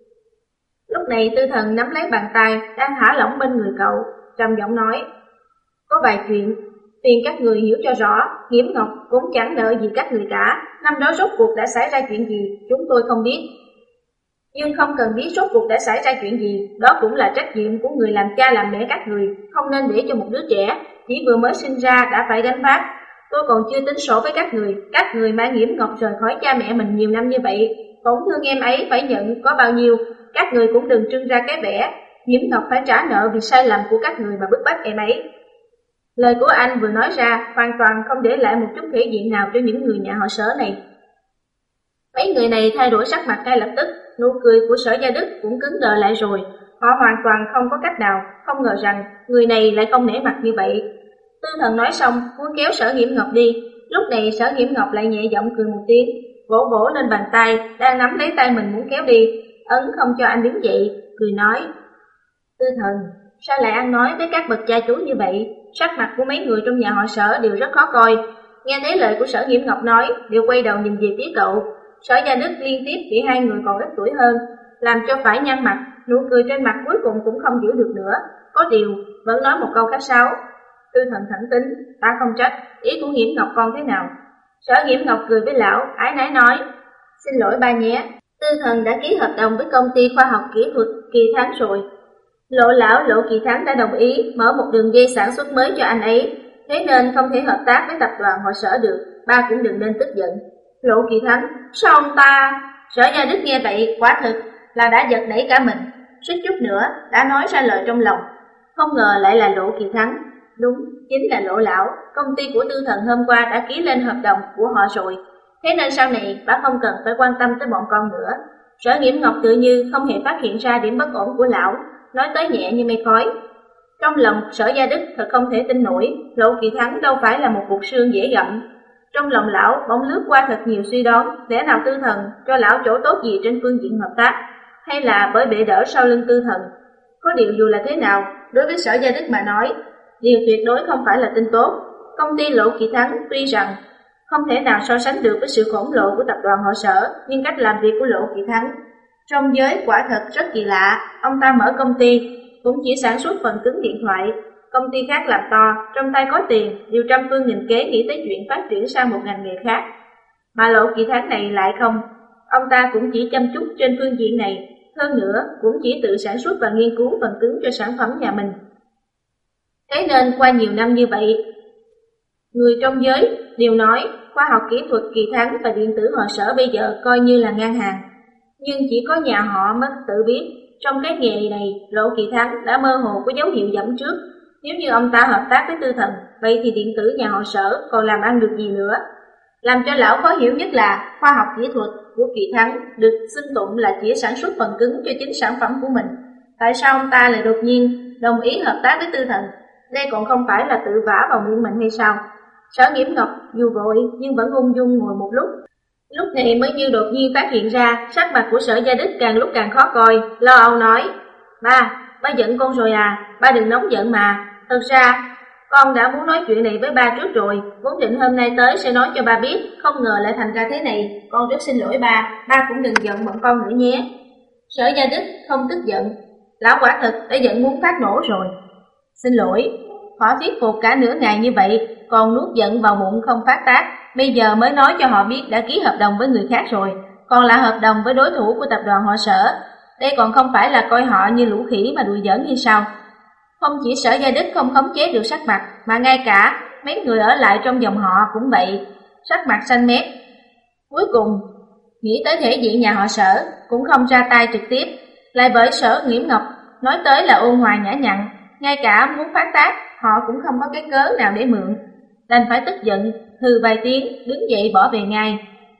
Lúc này Tư Thần nắm lấy bàn tay đang thả lỏng bên người cậu, trầm giọng nói: có vài chuyện phiền các người hiểu cho rõ. Nghiễm Ngọc cũng chẳng nợ gì các người cả, năm đó rốt cuộc đã xảy ra chuyện gì chúng tôi không biết, nhưng không cần biết rốt cuộc đã xảy ra chuyện gì, đó cũng là trách nhiệm của người làm cha làm mẹ các người, không nên để cho một đứa trẻ chỉ vừa mới sinh ra đã phải gánh vác. Tôi còn chưa tính sổ với các người, các người mang Nghiễm Ngọc rời khỏi cha mẹ mình nhiều năm như vậy, tổn thương em ấy phải nhận có bao nhiêu, các người cũng đừng trưng ra cái vẻ Nghiễm Ngọc phải trả nợ vì sai lầm của các người mà bức bách em ấy. Lời của anh vừa nói ra hoàn toàn không để lại một chút thể diện nào cho những người nhà họ Sở này. Mấy người này thay đổi sắc mặt ngay lập tức, nụ cười của Sở Gia Đức cũng cứng đờ lại rồi. Họ hoàn toàn không có cách nào, không ngờ rằng người này lại không nể mặt như vậy. Tư Thần nói xong muốn kéo Sở Nghiễm Ngọc đi, lúc này Sở Nghiễm Ngọc lại nhẹ giọng cười một tiếng, vỗ vỗ lên bàn tay đang nắm lấy tay mình muốn kéo đi, ấn không cho anh đứng dậy, cười nói: Tư Thần, sao lại ăn nói với các bậc cha chú như vậy? Sắc mặt của mấy người trong nhà họ Sở đều rất khó coi. Nghe thấy lời của Sở Nghiễm Ngọc nói, đều quay đầu nhìn về phía cậu. Sở Gia Đức liên tiếp bị hai người còn ít tuổi hơn làm cho phải nhăn mặt, nụ cười trên mặt cuối cùng cũng không giữ được nữa, có điều vẫn nói một câu khách sáo: Tư Thần thẳng tính, ta không trách, ý của Nghiễm Ngọc con thế nào? Sở Nghiễm Ngọc cười với lão, ái nái nói: xin lỗi ba nhé, Tư Thần đã ký hợp đồng với công ty khoa học kỹ thuật Kỳ Thắng rồi. Lộ lão Lộ Kỳ Thắng đã đồng ý mở một đường dây sản xuất mới cho anh ấy, thế nên không thể hợp tác với tập đoàn họ Sở được, ba cũng đừng nên tức giận. Lộ Kỳ Thắng, sao ông ta? Sở Gia Đức nghe vậy quả thực là đã giật nảy cả mình, suýt chút nữa đã nói ra lời trong lòng, không ngờ lại là Lộ Kỳ Thắng. Đúng, chính là Lộ lão, công ty của Tư Thần hôm qua đã ký lên hợp đồng của họ rồi, thế nên sau này bác không cần phải quan tâm tới bọn con nữa. Sở Nghiễm Ngọc tự như không hề phát hiện ra điểm bất ổn của lão, nói tới nhẹ như mây khói. Trong lòng Sở Gia Đức thật không thể tin nổi, Lộ Kỳ Thắng đâu phải là một cục xương dễ gặm. Trong lòng lão bỗng lướt qua thật nhiều suy đoán, lẽ nào Tư Thần cho lão chỗ tốt gì trên phương diện hợp tác, hay là bởi bệ đỡ sau lưng Tư Thần. Có điều dù là thế nào, đối với Sở Gia Đức mà nói, điều tuyệt đối không phải là tin tốt. Công ty Lộ Kỳ Thắng tuy rằng không thể nào so sánh được với sự khổng lồ của tập đoàn họ Sở, nhưng cách làm việc của Lộ Kỳ Thắng trong giới quả thật rất kỳ lạ. Ông ta mở công ty cũng chỉ sản xuất phần cứng điện thoại, công ty khác làm to, trong tay có tiền, đều trăm phương nghìn kế nghĩ tới chuyện phát triển sang một ngành nghề khác. Mà Lộ Kỳ Thắng này lại không, ông ta cũng chỉ chăm chút trên phương diện này, hơn nữa cũng chỉ tự sản xuất và nghiên cứu phần cứng cho sản phẩm nhà mình. Thế nên qua nhiều năm như vậy, người trong giới đều nói khoa học kỹ thuật Kỳ Thắng và điện tử họ Sở bây giờ coi như là ngang hàng. Nhưng chỉ có nhà họ mới tự biết, trong cái nghề này Lộ Kỳ Thắng đã mơ hồ có dấu hiệu dẫn trước. Nếu như ông ta hợp tác với Tư Thần, vậy thì điện tử nhà họ Sở còn làm ăn được gì nữa? Làm cho lão khó hiểu nhất là khoa học kỹ thuật của Kỳ Thắng được xưng tụng là chỉ sản xuất phần cứng cho chính sản phẩm của mình. Tại sao ông ta lại đột nhiên đồng ý hợp tác với Tư Thần? Đây còn không phải là tự vả vào miệng mình hay sao? Sở Nghiễm Ngọc dù vội nhưng vẫn ung dung ngồi một lúc. Lúc này mới như đột nhiên phát hiện ra sắc mặt của Sở Gia Đức càng lúc càng khó coi, lo âu nói: Ba, ba giận con rồi à? Ba đừng nóng giận mà. Thật ra, con đã muốn nói chuyện này với ba trước rồi, vốn định hôm nay tới sẽ nói cho ba biết, không ngờ lại thành ra thế này. Con rất xin lỗi ba, ba cũng đừng giận bọn con nữa nhé. Sở Gia Đức không tức giận, lão quả thực đã giận muốn phát nổ rồi. Xin lỗi, họ thuyết phục cả nửa ngày như vậy, còn nuốt giận vào bụng không phát tác, bây giờ mới nói cho họ biết đã ký hợp đồng với người khác rồi, còn là hợp đồng với đối thủ của tập đoàn họ Sở. Đây còn không phải là coi họ như lũ khỉ mà đùa giỡn như sao? Không chỉ Sở Gia Đức không khống chế được sắc mặt, mà ngay cả mấy người ở lại trong dòng họ cũng vậy, sắc mặt xanh mét. Cuối cùng, nghĩ tới thể diện nhà họ Sở, cũng không ra tay trực tiếp, lại bởi Sở Nghiễm Ngọc nói tới là ôn hòa nhã nhặn, ngay cả muốn phát tác, họ cũng không có cái cớ nào để mượn, đành phải tức giận, hừ vài tiếng, đứng dậy bỏ về ngay.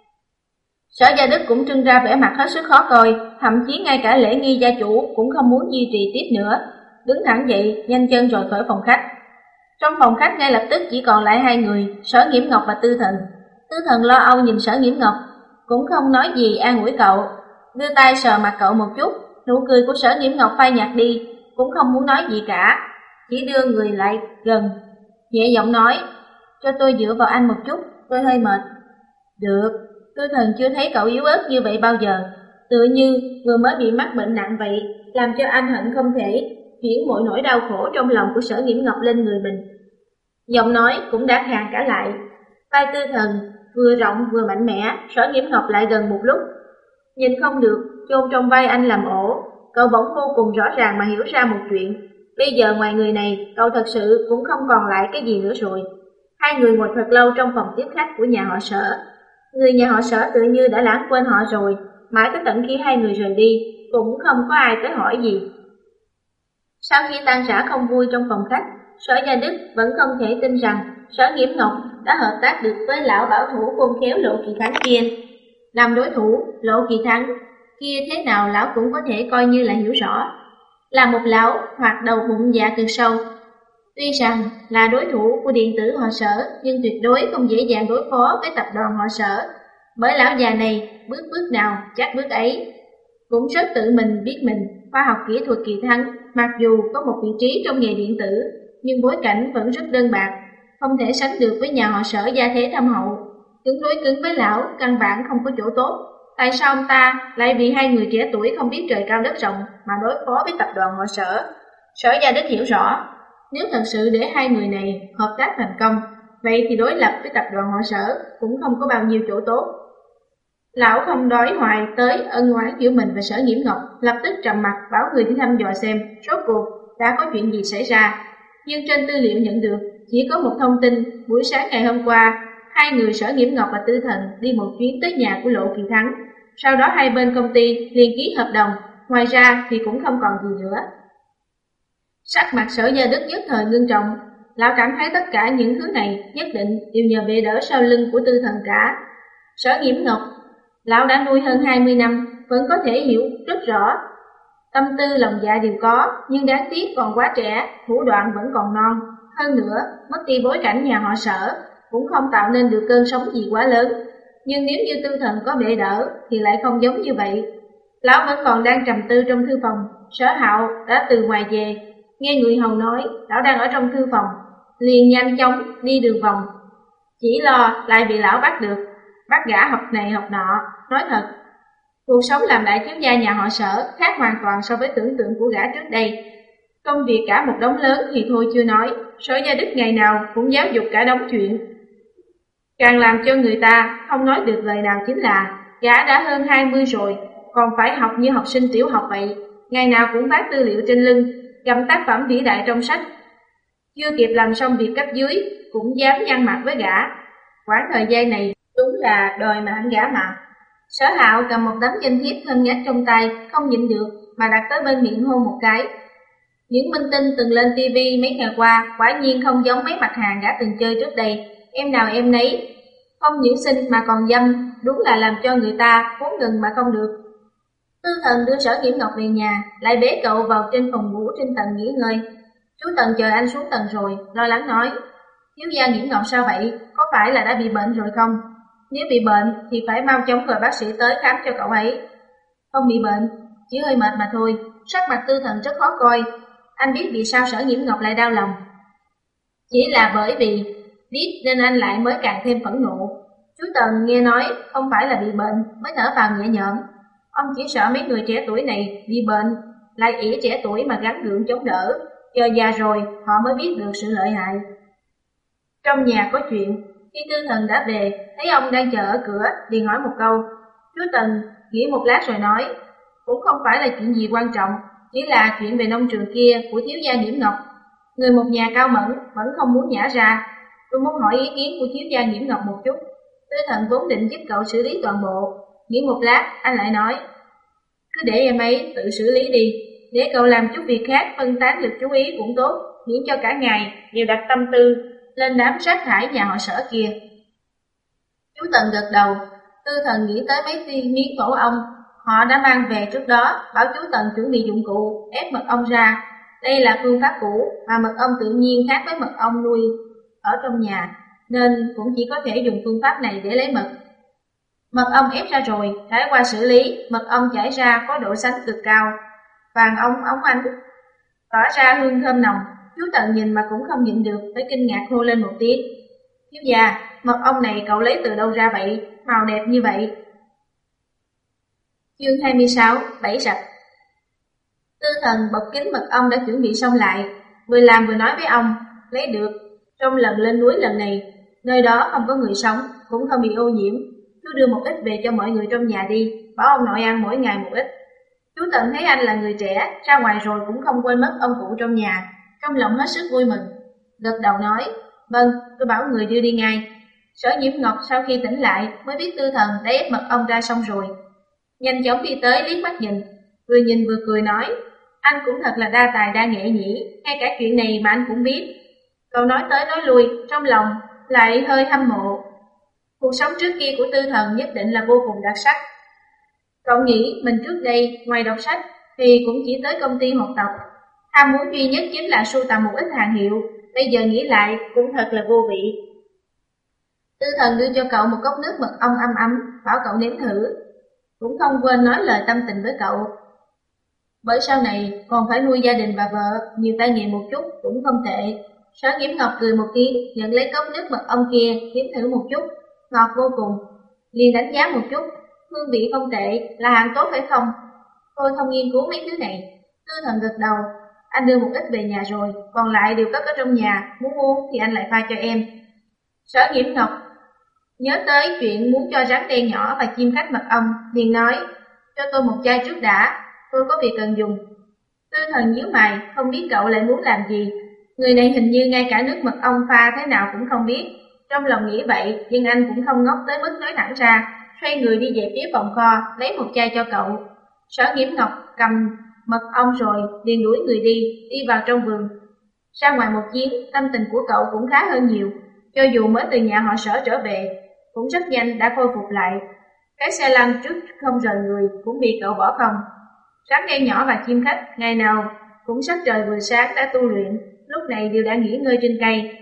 Sở Gia Đức cũng trưng ra vẻ mặt hết sức khó coi, thậm chí ngay cả Lễ Nghi gia chủ cũng không muốn duy trì tiếp nữa, đứng thẳng dậy, nhanh chân rồi khỏi phòng khách. Trong phòng khách ngay lập tức chỉ còn lại hai người, Sở Nghiễm Ngọc và Tư Thần. Tư Thần lo âu nhìn Sở Nghiễm Ngọc, cũng không nói gì an ủi cậu, đưa tay sờ mặt cậu một chút, nụ cười của Sở Nghiễm Ngọc phai nhạt đi, cũng không muốn nói gì cả, chỉ đưa người lại gần, nhẹ giọng nói, cho tôi dựa vào anh một chút, tôi hơi mệt. Được, Tư Thần chưa thấy cậu yếu ớt như vậy bao giờ, tựa như vừa mới bị mắc bệnh nặng vậy, làm cho anh hận không thể chuyển mọi nỗi đau khổ trong lòng của Sở Nghiễm Ngọc lên người mình. Giọng nói cũng đã khàn cả lại, vai Tư Thần vừa rộng vừa mạnh mẽ, Sở Nghiễm Ngọc lại gần một lúc, nhìn không được, chôn trong vai anh làm ổ, cậu bỗng vô cùng rõ ràng mà hiểu ra một chuyện, bây giờ ngoài người này, cậu thật sự cũng không còn lại cái gì nữa rồi. Hai người ngồi thật lâu trong phòng tiếp khách của nhà họ Sở, người nhà họ Sở tự như đã lãng quên họ rồi, mãi tới tận khi hai người rời đi, cũng không có ai tới hỏi gì. Sau khi tan rã không vui trong phòng khách, Sở Gia Đức vẫn không thể tin rằng Sở Nghiễm Ngọc đã hợp tác được với lão bảo thủ khôn khéo Lộ Kỳ Thắng kia. Làm đối thủ, Lộ Kỳ Thắng kia thế nào lão cũng có thể coi như là hiểu rõ. Là một lão hoặc đầu bụng dạ từ sâu. Tuy rằng là đối thủ của điện tử họ Sở, nhưng tuyệt đối không dễ dàng đối phó với tập đoàn họ Sở. Bởi lão già này, bước bước nào chắc bước ấy. Cũng rất tự mình biết mình, khoa học kỹ thuật Kỳ Thắng, mặc dù có một vị trí trong nghề điện tử, nhưng bối cảnh vẫn rất đơn bạc, không thể sánh được với nhà họ Sở gia thế thâm hậu. Cứng đối cứng với lão, căn bản không có chỗ tốt. Tại sao ông ta lại vì hai người trẻ tuổi không biết trời cao đất rộng mà đối phó với tập đoàn họ Sở? Sở Gia Đức hiểu rõ, nếu thật sự để hai người này hợp tác thành công, vậy thì đối lập với tập đoàn họ Sở cũng không có bao nhiêu chỗ tốt. Lão không đói hoài tới ân oán giữa mình và Sở Nghiễm Ngọc, lập tức trầm mặt bảo người đi thăm dò xem rốt cuộc đã có chuyện gì xảy ra. Nhưng trên tư liệu nhận được chỉ có một thông tin, buổi sáng ngày hôm qua, hai người Sở Nghiễm Ngọc và Tư Thần đi một chuyến tới nhà của Lộ Kỳ Thắng. Sau đó hai bên công ty liền ký hợp đồng, ngoài ra thì cũng không còn gì nữa. Sắc mặt Sở Gia Đức nhất thời ngưng trọng, lão cảm thấy tất cả những thứ này nhất định đều nhờ bệ đỡ sau lưng của Tư Thần cả. Sở Nghiễm Ngọc, lão đã nuôi hơn hai mươi năm, vẫn có thể hiểu rất rõ. Tâm tư lòng dạ đều có, nhưng đáng tiếc còn quá trẻ, thủ đoạn vẫn còn non. Hơn nữa, mất đi bối cảnh nhà họ Sở, cũng không tạo nên được cơn sóng gì quá lớn. Nhưng nếu như Tư Thần có bệ đỡ, thì lại không giống như vậy. Lão vẫn còn đang trầm tư trong thư phòng, Sở Hạo đã từ ngoài về, nghe người hầu nói, lão đang ở trong thư phòng, liền nhanh chóng đi đường vòng. Chỉ lo lại bị lão bắt được, bắt gã học này học nọ. Nói thật, cuộc sống làm đại thiếu gia nhà họ Sở khác hoàn toàn so với tưởng tượng của gã trước đây. Công việc cả một đống lớn thì thôi chưa nói, Sở Gia Đức ngày nào cũng giáo dục cả đống chuyện. Càng làm cho người ta không nói được lời nào chính là gã đã hơn hai mươi rồi, còn phải học như học sinh tiểu học vậy, ngày nào cũng vác tư liệu trên lưng, gặm tác phẩm vĩ đại trong sách. Chưa kịp làm xong việc cấp dưới, cũng dám nhăn mặt với gã. Quãng thời gian này đúng là đòi mà anh gã mà. Sở Hạo cầm một tấm danh thiếp thân nhắc trong tay, không nhịn được mà đặt tới bên miệng hôn một cái. Những minh tinh từng lên ti vi mấy ngày qua quả nhiên không giống mấy mặt hàng gã từng chơi trước đây, em nào em nấy, không những xinh mà còn dâm, đúng là làm cho người ta muốn ngừng mà không được. Tư Thần đưa Sở Nghiễm Ngọc về nhà, lại bế cậu vào trên phòng ngủ trên tầng nghỉ ngơi. Chú Tần chờ anh xuống tầng rồi, lo lắng nói, thiếu gia Nghiễm Ngọc sao vậy, có phải là đã bị bệnh rồi không? Nếu bị bệnh thì phải mau chóng gọi bác sĩ tới khám cho cậu ấy. Không bị bệnh, chỉ hơi mệt mà thôi. sắc mặt Tư Thần rất khó coi. Anh biết vì sao Sở Nhiễm Ngọc lại đau lòng. Chỉ là bởi vì biết nên anh lại mới càng thêm phẫn nộ. Chú Tần nghe nói không phải là bị bệnh mới thở phào nhẹ nhõm. Ông chỉ sợ mấy người trẻ tuổi này bị bệnh, lại ỷ trẻ tuổi mà gắng gượng chống đỡ, chờ già rồi họ mới biết được sự lợi hại. Trong nhà có chuyện, khi Tư Thần đã về, thấy ông đang chờ ở cửa, liền hỏi một câu. Chú Tần nghĩ một lát rồi nói, cũng không phải là chuyện gì quan trọng, chỉ là chuyện về nông trường kia của thiếu gia Nhiễm Ngọc. Người một nhà cao mẫn vẫn không muốn nhả ra. Tôi muốn hỏi ý kiến của thiếu gia Nhiễm Ngọc một chút. Tư Thần vốn định giúp cậu xử lý toàn bộ, nghĩ một lát anh lại nói, cứ để em ấy tự xử lý đi, để cậu làm chút việc khác phân tán lực chú ý cũng tốt, miễn cho cả ngày đều đặt tâm tư lên đám rác thải nhà họ Sở kia. Chú Tần gật đầu. Tư Thần nghĩ tới mấy viên miếng tổ ong họ đã mang về trước đó, bảo chú Tần chuẩn bị dụng cụ ép mật ong ra. Đây là phương pháp cũ mà mật ong tự nhiên khác với mật ong nuôi ở trong nhà, nên cũng chỉ có thể dùng phương pháp này để lấy mật. Mật ong ép ra rồi, trải qua xử lý, mật ong chảy ra có độ sánh cực cao, vàng óng óng ánh, tỏa ra hương thơm nồng. Chú Tần nhìn mà cũng không nhịn được, phải kinh ngạc hô lên một tiếng. Thiếu gia, mật ong này cậu lấy từ đâu ra vậy, màu đẹp như vậy? Chương hai mươi sáu, Bẫy sạch. Tư Thần bọc kính mật ong đã chuẩn bị xong lại, vừa làm vừa nói với ông, lấy được. Trong lần lên núi lần này, nơi đó không có người sống, cũng không bị ô nhiễm. Chú đưa một ít về cho mọi người trong nhà đi, bảo ông nội ăn mỗi ngày một ít. Chú Tần thấy anh là người trẻ, ra ngoài rồi cũng không quên mất ông cụ trong nhà, trong lòng hết sức vui mừng. Gật đầu nói, vâng, tôi bảo người đưa đi ngay. Sở Nhiễm Ngọc sau khi tỉnh lại mới biết Tư Thần đã ép mật ong ra xong rồi. Nhanh chóng đi tới liếc mắt nhìn, vừa nhìn vừa cười nói, anh cũng thật là đa tài đa nghệ nhỉ, ngay cả chuyện này mà anh cũng biết. Cậu nói tới nói lui, trong lòng lại hơi hâm mộ. Cuộc sống trước kia của Tư Thần nhất định là vô cùng đặc sắc. Cậu nghĩ mình trước đây ngoài đọc sách thì cũng chỉ tới công ty học tập, ham muốn duy nhất chính là sưu tầm một ít hàng hiệu, bây giờ nghĩ lại cũng thật là vô vị. Tư Thần đưa cho cậu một cốc nước mật ong ấm ấm, bảo cậu nếm thử, cũng không quên nói lời tâm tình với cậu. Bởi sau này còn phải nuôi gia đình và vợ, nhiều tay nghề một chút cũng không tệ. Sở Nhiễm Ngọc cười một tiếng, nhận lấy cốc nước mật ong kia, nếm thử một chút, ngọt vô cùng, liền đánh giá một chút, hương vị không tệ, là hàng tốt phải không? Tôi không nghiên cứu mấy thứ này. Tư Thần gật đầu, anh đưa một ít về nhà rồi, còn lại đều cất ở trong nhà, muốn uống thì anh lại pha cho em. Sở Nhiễm Ngọc nhớ tới chuyện muốn cho rắn đen nhỏ và chim khách mật ong, liền nói, cho tôi một chai trước đã, tôi có việc cần dùng. Tư Thần nhíu mày, không biết cậu lại muốn làm gì. Người này hình như ngay cả nước mật ong pha thế nào cũng không biết. Trong lòng nghĩ vậy, nhưng anh cũng không ngốc tới mức nói thẳng ra, xoay người đi về phía phòng kho, lấy một chai cho cậu. Sở Nhiễm Ngọc cầm mật ong rồi, liền đuổi người đi, đi vào trong vườn. Ra ngoài một chuyến, tâm tình của cậu cũng khá hơn nhiều, cho dù mới từ nhà họ Sở trở về, cũng rất nhanh đã khôi phục lại. Cái xe lăn trước không rời người cũng bị cậu bỏ không. Rắn đen nhỏ và chim khách ngày nào cũng sắc trời vừa sáng đã tu luyện, lúc này đều đã nghỉ ngơi trên cây.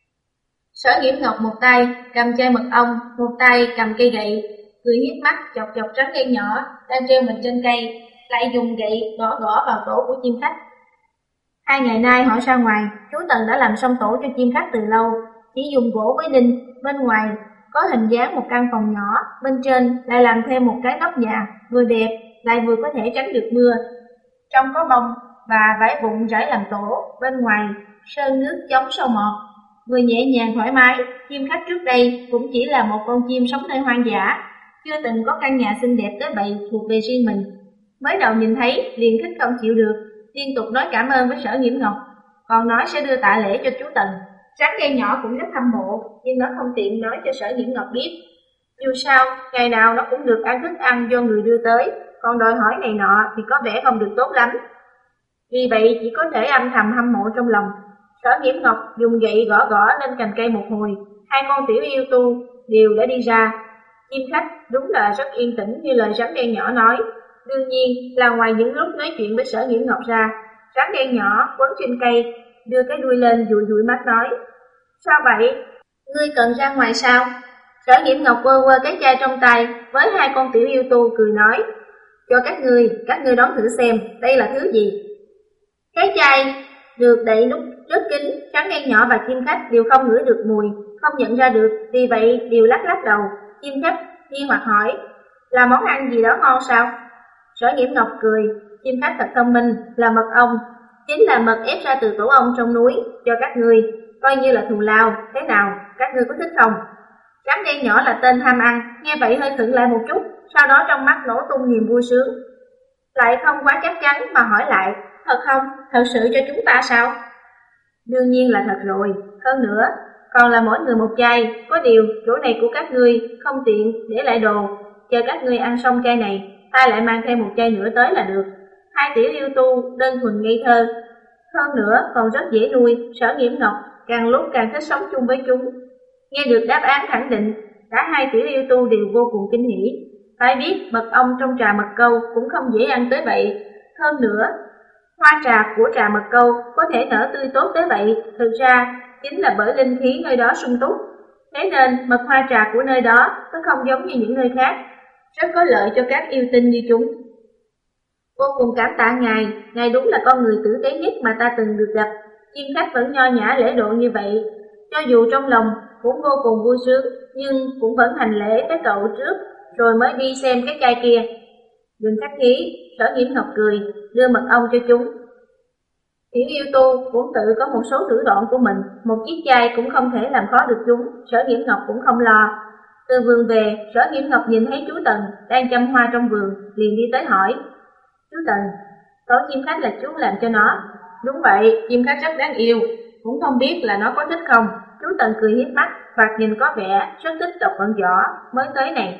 Sở Nhiễm Ngọc một tay cầm chai mật ong, một tay cầm cây gậy, cười hiếp mắt chọc chọc rắn đen nhỏ đang treo mình trên cây, lại dùng gậy gõ gõ vào tổ của chim khách. Hai ngày nay họ ra ngoài, chú Tần đã làm xong tổ cho chim khách từ lâu, chỉ dùng gỗ với đinh, bên ngoài có hình dáng một căn phòng nhỏ, bên trên lại làm thêm một cái nóc nhà, vừa đẹp lại vừa có thể tránh được mưa. Trong có bông và vải vụn rải làm tổ, bên ngoài sơn nước chống sâu mọt, vừa nhẹ nhàng thoải mái. Chim khách trước đây cũng chỉ là một con chim sống nơi hoang dã, chưa từng có căn nhà xinh đẹp tới vậy thuộc về riêng mình. Mới đầu nhìn thấy liền thích không chịu được, liên tục nói cảm ơn với Sở Nhiễm Ngọc, còn nói sẽ đưa tạ lễ cho chú Tần. Rắn đen nhỏ cũng rất hâm mộ, nhưng nó không tiện nói cho Sở Nhiễm Ngọc biết. Dù sao, ngày nào nó cũng được ăn thức ăn do người đưa tới, còn đòi hỏi này nọ thì có vẻ không được tốt lắm. Vì vậy chỉ có thể âm thầm hâm mộ trong lòng. Sở Nhiễm Ngọc dùng gậy gõ gõ lên cành cây một hồi, hai con tiểu yêu tu đều đã đi ra. Chim khách đúng là rất yên tĩnh như lời rắn đen nhỏ nói. Đương nhiên là ngoài những lúc nói chuyện với Sở Nhiễm Ngọc ra, rắn đen nhỏ quấn trên cây, đưa cái đuôi lên dụi dụi mắt nói, sao vậy? Ngươi cần ra ngoài sao? Sở Nhiễm Ngọc quơ quơ cái chai trong tay với hai con tiểu yêu tu cười nói, Cho các ngươi, các ngươi đoán thử xem, đây là thứ gì? Cái chai được đậy nút rất kín, Trắng Đen Nhỏ và chim khách đều không ngửi được mùi, không nhận ra được, vì vậy đều lắc lắc đầu. Chim khách nghi hoặc hỏi, là món ăn gì đó ngon sao? Sở Nhiễm Ngọc cười, chim khách thật thông minh, là mật ong, chính là mật ép ra từ tổ ong trong núi, cho các ngươi, coi như là thù lao, thế nào, các ngươi có thích không? Trắng Đen Nhỏ là tên tham ăn, nghe vậy hơi khựng lại một chút, sau đó trong mắt nổ tung niềm vui sướng. Lại không quá chắc chắn mà hỏi lại, thật không, thật sự cho chúng ta sao? Đương nhiên là thật rồi, hơn nữa, còn là mỗi người một chai, có điều chỗ này của các ngươi không tiện để lại đồ, chờ các ngươi ăn xong chai này, ta lại mang thêm một chai nữa tới là được. Hai tiểu yêu tu đơn thuần ngây thơ, hơn nữa còn rất dễ nuôi, Sở Nhiễm Ngọc càng lúc càng thích sống chung với chúng. Nghe được đáp án khẳng định, cả hai tiểu yêu tu đều vô cùng kinh hỉ. Phải biết mật ong trong trà mật câu cũng không dễ ăn tới vậy. Hơn nữa, hoa trà của trà mật câu có thể nở tươi tốt tới vậy, thực ra chính là bởi linh khí nơi đó sung túc. Thế nên mật hoa trà của nơi đó nó không giống như những nơi khác, rất có lợi cho các yêu tinh như chúng. Vô cùng cảm tạ ngài, ngài đúng là con người tử tế nhất mà ta từng được gặp. Chim khách vẫn nho nhã lễ độ như vậy, cho dù trong lòng cũng vô cùng vui sướng, nhưng cũng vẫn hành lễ với cậu trước, rồi mới đi xem cái chai kia. Đừng khách khí, Sở Nhiễm Ngọc cười, đưa mật ong cho chúng. Tiểu yêu tu cũng tự có một số thủ đoạn của mình, một chiếc chai cũng không thể làm khó được chúng, Sở Nhiễm Ngọc cũng không lo. Từ vườn về, Sở Nhiễm Ngọc nhìn thấy chú Tần đang chăm hoa trong vườn, liền đi tới hỏi, chú Tần, tối chim khách là chú làm cho nó? Đúng vậy, chim khách rất đáng yêu, cũng không biết là nó có thích không. Chú Tần cười hiếp mắt, thoạt nhìn có vẻ rất thích độc vận võ mới tới này.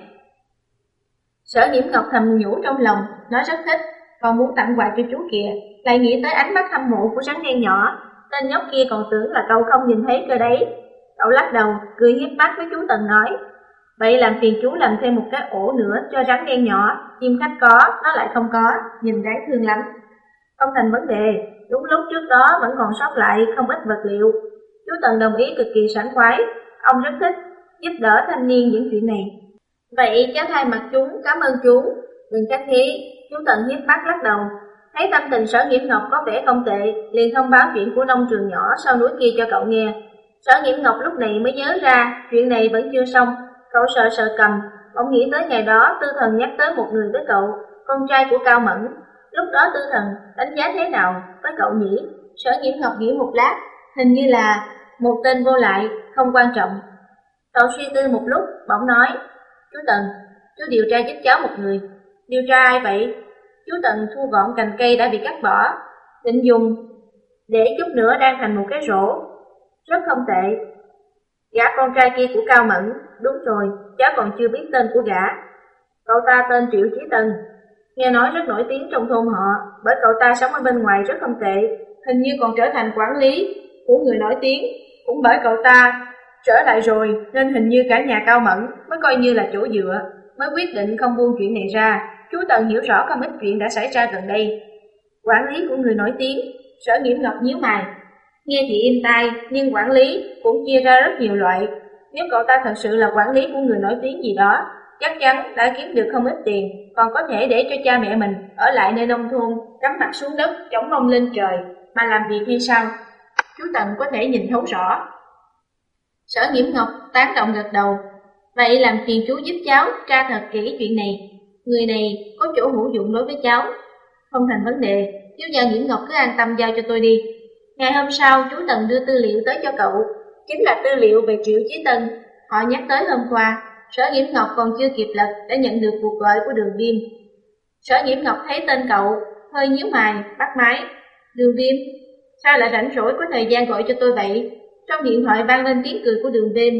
Sở Nhiễm Ngọc thầm nhủ trong lòng, nó rất thích, còn muốn tặng quà cho chú kìa, lại nghĩ tới ánh mắt hâm mộ của Trắng Đen Nhỏ, tên nhóc kia còn tưởng là cậu không nhìn thấy cơ đấy. Cậu lắc đầu, cười hiếp mắt với chú Tần nói, vậy làm phiền chú làm thêm một cái ổ nữa cho Trắng Đen Nhỏ, chim khách có, nó lại không có, nhìn đáng thương lắm. Không thành vấn đề, đúng lúc trước đó vẫn còn sót lại không ít vật liệu. Chú Tần đồng ý cực kỳ sảng khoái, ông rất thích giúp đỡ thanh niên những chuyện này. Vậy cháu thay mặt chúng cảm ơn chú. Đừng khách khí, chú Tần hiếp mắt lắc đầu. Thấy tâm tình Sở Nhiễm Ngọc có vẻ không tệ, liền thông báo chuyện của nông trường nhỏ sau núi kia cho cậu nghe. Sở Nhiễm Ngọc lúc này mới nhớ ra chuyện này vẫn chưa xong. Cậu sợ sợ cầm, ông nghĩ tới ngày đó Tư Thần nhắc tới một người với cậu, con trai của Cao Mẫn. Lúc đó Tư Thần đánh giá thế nào với cậu nhỉ? Sở Nhiễm Ngọc nghĩ một lát, hình như là một tên vô lại, không quan trọng. Cậu suy tư một lúc, bỗng nói, chú Tần, chú điều tra giúp cháu một người. Điều tra ai vậy? Chú Tần thu gọn cành cây đã bị cắt bỏ, định dùng để chút nữa đang thành một cái rổ. Rất không tệ. Gã con trai kia của Cao Mẫn, đúng rồi, cháu còn chưa biết tên của gã. Cậu ta tên Triệu Chí Tần, nghe nói rất nổi tiếng trong thôn họ, bởi cậu ta sống ở bên ngoài rất không tệ, hình như còn trở thành quản lý của người nổi tiếng. Cũng bởi cậu ta trở lại rồi nên hình như cả nhà Cao Mẫn mới coi như là chỗ dựa, mới quyết định không buông chuyện này ra. Chú Tần hiểu rõ không ít chuyện đã xảy ra gần đây. Quản lý của người nổi tiếng, Sở Nhiễm Ngọc nhíu mày. Nghe thì im tai, nhưng quản lý cũng chia ra rất nhiều loại. Nếu cậu ta thật sự là quản lý của người nổi tiếng gì đó, chắc chắn đã kiếm được không ít tiền, còn có thể để cho cha mẹ mình ở lại nơi nông thôn, cắm mặt xuống đất, chống mông lên trời, mà làm việc hay sao? Chú Tần có thể nhìn thấu rõ. Sở Nhiễm Ngọc tán động gật đầu. Vậy làm phiền chú giúp cháu tra thật kỹ chuyện này. Người này có chỗ hữu dụng đối với cháu. Không thành vấn đề, chú Gia Nhiễm Ngọc cứ an tâm giao cho tôi đi. Ngày hôm sau, chú Tần đưa tư liệu tới cho cậu, chính là tư liệu về Triệu Chí Tân họ nhắc tới hôm qua. Sở Nhiễm Ngọc còn chưa kịp lật đã nhận được cuộc gọi của Đường Viêm. Sở Nhiễm Ngọc thấy tên cậu, hơi nhíu mày, bắt máy. Đường Viêm, sao lại rảnh rỗi có thời gian gọi cho tôi vậy? Trong điện thoại vang lên tiếng cười của Đường Viêm.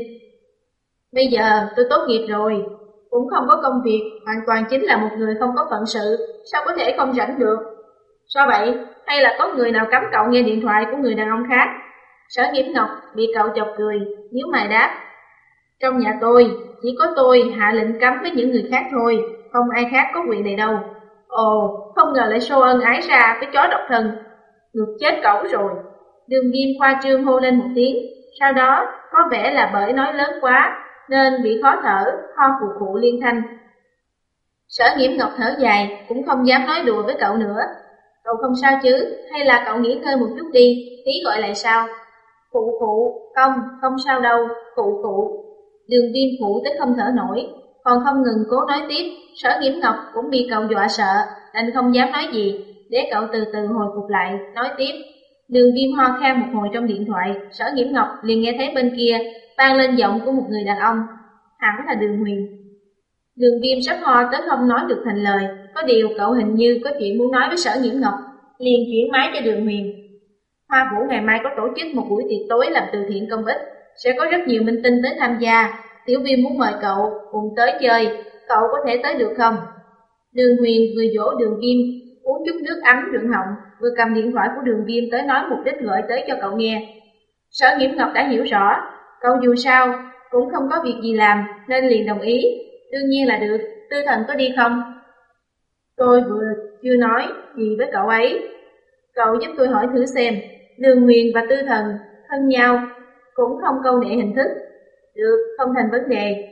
Bây giờ tôi tốt nghiệp rồi, cũng không có công việc, hoàn toàn chính là một người không có phận sự, sao có thể không rảnh được? Sao vậy? Hay là có người nào cấm cậu nghe điện thoại của người đàn ông khác? Sở Nhiễm Ngọc bị cậu chọc cười, nhíu mày đáp. Trong nhà tôi, chỉ có tôi hạ lệnh cấm với những người khác thôi, không ai khác có quyền này đâu. Ồ, không ngờ lại show ân ái ra với chó độc thân. Ngược chết cậu rồi. Đường Viêm khoa trương hô lên một tiếng, sau đó có vẻ là bởi nói lớn quá nên bị khó thở, ho khụ khụ liên thanh. Sở Nghiễm Ngọc thở dài, cũng không dám nói đùa với cậu nữa. Cậu không sao chứ, hay là cậu nghỉ ngơi một chút đi, tí gọi lại sao? Phụ phụ, không, không sao đâu, phụ phụ. Đường Viêm phụ tới không thở nổi, còn không ngừng cố nói tiếp. Sở Nghiễm Ngọc cũng bị cậu dọa sợ, nên không dám nói gì, để cậu từ từ hồi phục lại, nói tiếp. Đường Viêm ho khan một hồi trong điện thoại, Sở Nghiễm Ngọc liền nghe thấy bên kia vang lên giọng của một người đàn ông, hẳn là Đường Huyền. Đường Viêm sắp ho tới không nói được thành lời, có điều cậu hình như có chuyện muốn nói với Sở Nghiễm Ngọc, liền chuyển máy cho Đường Huyền. Hoa Vũ ngày mai có tổ chức một buổi tiệc tối làm từ thiện công ích, sẽ có rất nhiều minh tinh tới tham gia. Tiểu Viêm muốn mời cậu cùng tới chơi, cậu có thể tới được không? Đường Huyền vừa dỗ Đường Viêm uống chút nước ấm rượu họng, vừa cầm điện thoại của Đường Viêm tới nói mục đích gọi tới cho cậu nghe. Sở Nghiễm Ngọc đã hiểu rõ, cậu dù sao cũng không có việc gì làm nên liền đồng ý. Đương nhiên là được, Tư Thần có đi không? Tôi vừa chưa nói gì với cậu ấy. Cậu giúp tôi hỏi thử xem. Đường Huyền và Tư Thần thân nhau, cũng không câu nệ hình thức. Được, không thành vấn đề.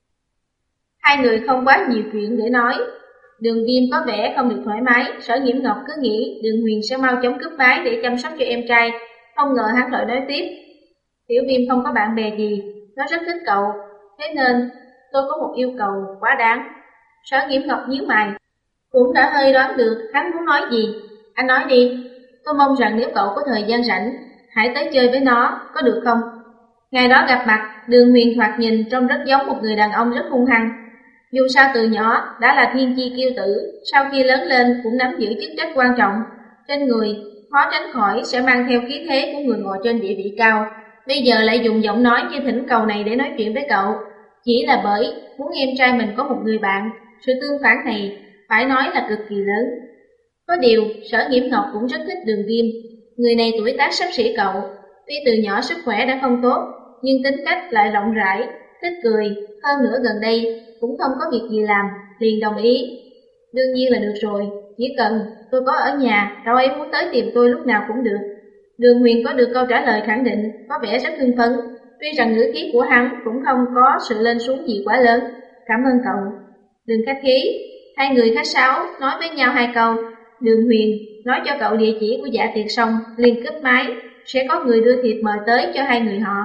Hai người không quá nhiều chuyện để nói. Đường Viêm có vẻ không được thoải mái, Sở Nghiễm Ngọc cứ nghĩ Đường Huyền sẽ mau chóng cướp máy để chăm sóc cho em trai. Không ngờ hắn lại nói tiếp. Tiểu Viêm không có bạn bè gì, nó rất thích cậu, thế nên tôi có một yêu cầu quá đáng. Sở Nghiễm Ngọc nhíu mày, cũng đã hơi đoán được hắn muốn nói gì. Anh nói đi, tôi mong rằng nếu cậu có thời gian rảnh, hãy tới chơi với nó, có được không? Ngày đó gặp mặt, Đường Huyền thoạt nhìn trông rất giống một người đàn ông rất hung hăng. Dù sao từ nhỏ đã là thiên chi kiêu tử, sau khi lớn lên cũng nắm giữ chức trách quan trọng. Trên người, khó tránh khỏi sẽ mang theo khí thế của người ngồi trên địa vị cao. Bây giờ lại dùng giọng nói như thỉnh cầu này để nói chuyện với cậu, chỉ là bởi muốn em trai mình có một người bạn. Sự tương phản này phải nói là cực kỳ lớn. Có điều, Sở Nghiễm Ngọc cũng rất thích Đường Viêm. Người này tuổi tác xấp xỉ cậu, tuy từ nhỏ sức khỏe đã không tốt, nhưng tính cách lại rộng rãi, thích cười. Hơn nữa gần đây cũng không có việc gì làm, liền đồng ý. Đương nhiên là được rồi, chỉ cần tôi có ở nhà, cậu ấy muốn tới tìm tôi lúc nào cũng được. Đường Huyền có được câu trả lời khẳng định, có vẻ rất hưng phấn. Tuy rằng ngữ khí của hắn cũng không có sự lên xuống gì quá lớn. Cảm ơn cậu. Đừng khách khí. Hai người khách sáo nói với nhau hai câu. Đường Huyền nói cho cậu địa chỉ của dạ tiệc xong, liền cúp máy, sẽ có người đưa thiệp mời tới cho hai người họ.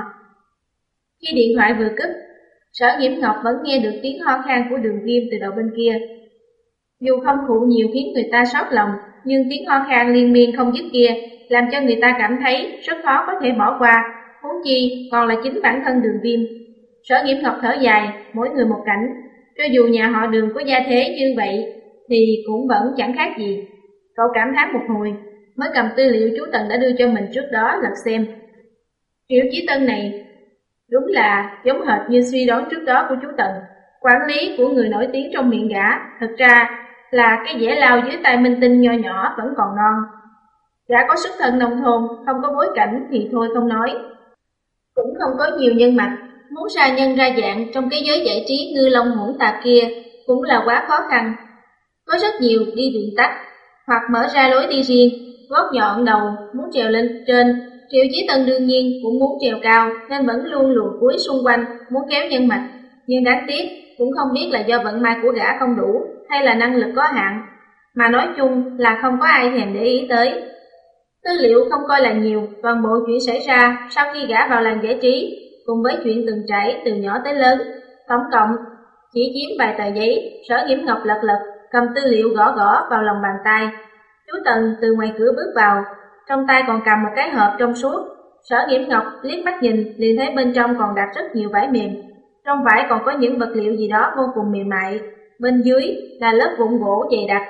Khi điện thoại vừa cúp, Sở Nghiễm Ngọc vẫn nghe được tiếng ho khan của Đường Viêm từ đầu bên kia. Dù không khụ nhiều khiến người ta xót lòng, nhưng tiếng ho khan liên miên không dứt kia làm cho người ta cảm thấy rất khó có thể bỏ qua, huống chi còn là chính bản thân Đường Viêm. Sở Nghiễm Ngọc thở dài, mỗi người một cảnh. Cho dù nhà họ Đường có gia thế như vậy thì cũng vẫn chẳng khác gì. Cậu cảm thán một hồi, mới cầm tư liệu chú Tần đã đưa cho mình trước đó lật xem. Triệu Chí Tân này đúng là giống hệt như suy đoán trước đó của chú Tần. Quản lý của người nổi tiếng trong miệng gã, thật ra là cái dẻ lao dưới tay minh tinh nho nhỏ vẫn còn non. Gã có xuất thân nông thôn, không có bối cảnh thì thôi không nói, cũng không có nhiều nhân mạch, muốn ra nhân ra dạng trong cái giới giải trí ngư long hỗn tạp kia cũng là quá khó khăn. Có rất nhiều đi đường tắt, hoặc mở ra lối đi riêng, gót nhọn đầu muốn trèo lên trên. Triệu Chí Tân đương nhiên cũng muốn trèo cao nên vẫn luôn luồn cuối xung quanh, muốn kéo nhân mạch. Nhưng đáng tiếc, cũng không biết là do vận may của gã không đủ hay là năng lực có hạn, mà nói chung là không có ai thèm để ý tới. Tư liệu không coi là nhiều, toàn bộ chuyện xảy ra sau khi gã vào làng giải trí, cùng với chuyện từng trải từ nhỏ tới lớn, tổng cộng chỉ chiếm vài tờ giấy. Sở Nghiễm Ngọc lật lật, cầm tư liệu gõ gõ vào lòng bàn tay. Chú Tần từ ngoài cửa bước vào, trong tay còn cầm một cái hộp trong suốt. Sở Nghiễm Ngọc liếc mắt nhìn, liền thấy bên trong còn đặt rất nhiều vải mềm. Trong vải còn có những vật liệu gì đó vô cùng mềm mại, bên dưới là lớp vụn gỗ dày đặc.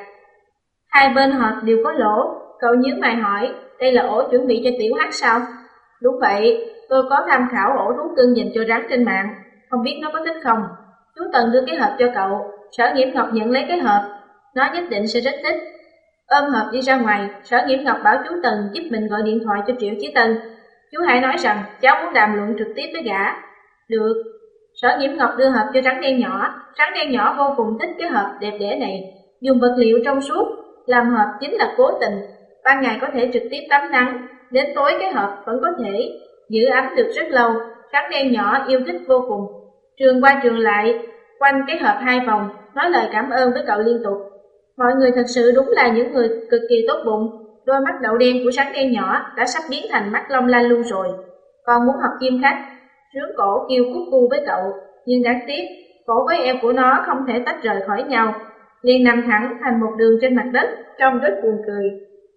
Hai bên hộp đều có lỗ. Cậu nhíu mày hỏi, đây là ổ chuẩn bị cho Tiểu Hắc sao? Đúng vậy, tôi có tham khảo ổ thú cưng dành cho rắn trên mạng, không biết nó có thích không? Chú Tần đưa cái hộp cho cậu. Sở Nghiễm Ngọc nhận lấy cái hộp, nó nhất định sẽ rất thích. Ôm hộp đi ra ngoài, Sở Nghiễm Ngọc bảo chú Tần giúp mình gọi điện thoại cho Triệu Chí Tân. Chú hãy nói rằng cháu muốn đàm luận trực tiếp với gã. Được. Sở Nghiễm Ngọc đưa hộp cho rắn đen nhỏ. Rắn đen nhỏ vô cùng thích cái hộp đẹp đẽ này, dùng vật liệu trong suốt làm hộp chính là cố tình. Ban ngày có thể trực tiếp tắm nắng, đến tối cái hộp vẫn có thể giữ ấm được rất lâu. Rắn đen nhỏ yêu thích vô cùng, trường qua trường lại quanh cái hộp hai vòng, nói lời cảm ơn với cậu liên tục. Mọi người thật sự đúng là những người cực kỳ tốt bụng. Đôi mắt đậu đen của Sáng Đen nhỏ đã sắp biến thành mắt long lanh luôn rồi. Con muốn học kim khách, rướn cổ kêu cút cu với cậu, nhưng đáng tiếc, cổ với eo của nó không thể tách rời khỏi nhau, liền nằm thẳng thành một đường trên mặt đất, trông rất buồn cười.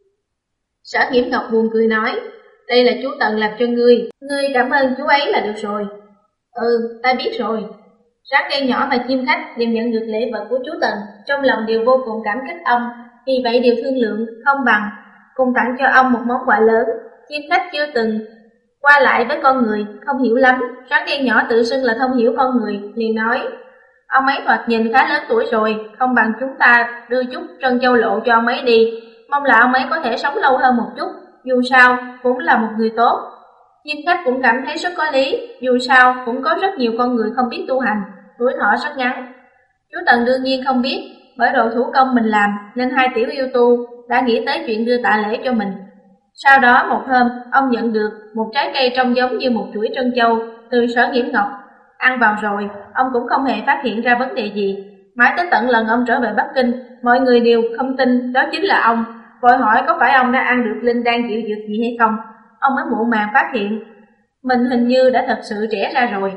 Sở Nghiễm Ngọc buồn cười nói, đây là chú Tần làm cho ngươi, ngươi cảm ơn chú ấy là được rồi. Ừ, ta biết rồi. Sáng Đen nhỏ và chim khách đều nhận được lễ vật của chú Tần, trong lòng đều vô cùng cảm kích ông, vì vậy đều thương lượng không bằng, cùng tặng cho ông một món quà lớn. Chim khách chưa từng qua lại với con người, không hiểu lắm. Sáng Đen nhỏ tự xưng là thông hiểu con người, liền nói, ông ấy thoạt nhìn khá lớn tuổi rồi, không bằng chúng ta đưa chút trân châu lộ cho ông ấy đi, mong là ông ấy có thể sống lâu hơn một chút, dù sao cũng là một người tốt. Chim khách cũng cảm thấy rất có lý, dù sao cũng có rất nhiều con người không biết tu hành, tuổi thọ rất ngắn. Chú Tần đương nhiên không biết, bởi đồ thủ công mình làm nên hai tiểu yêu tu đã nghĩ tới chuyện đưa tạ lễ cho mình. Sau đó một hôm, ông nhận được một trái cây trông giống như một chuỗi trân châu từ Sở Nghiễm Ngọc. Ăn vào rồi, ông cũng không hề phát hiện ra vấn đề gì. Mãi tới tận lần ông trở về Bắc Kinh, mọi người đều không tin đó chính là ông, vội hỏi có phải ông đã ăn được linh đan diệu dược gì hay không. Ông mới muộn màng phát hiện mình hình như đã thật sự trẻ ra rồi.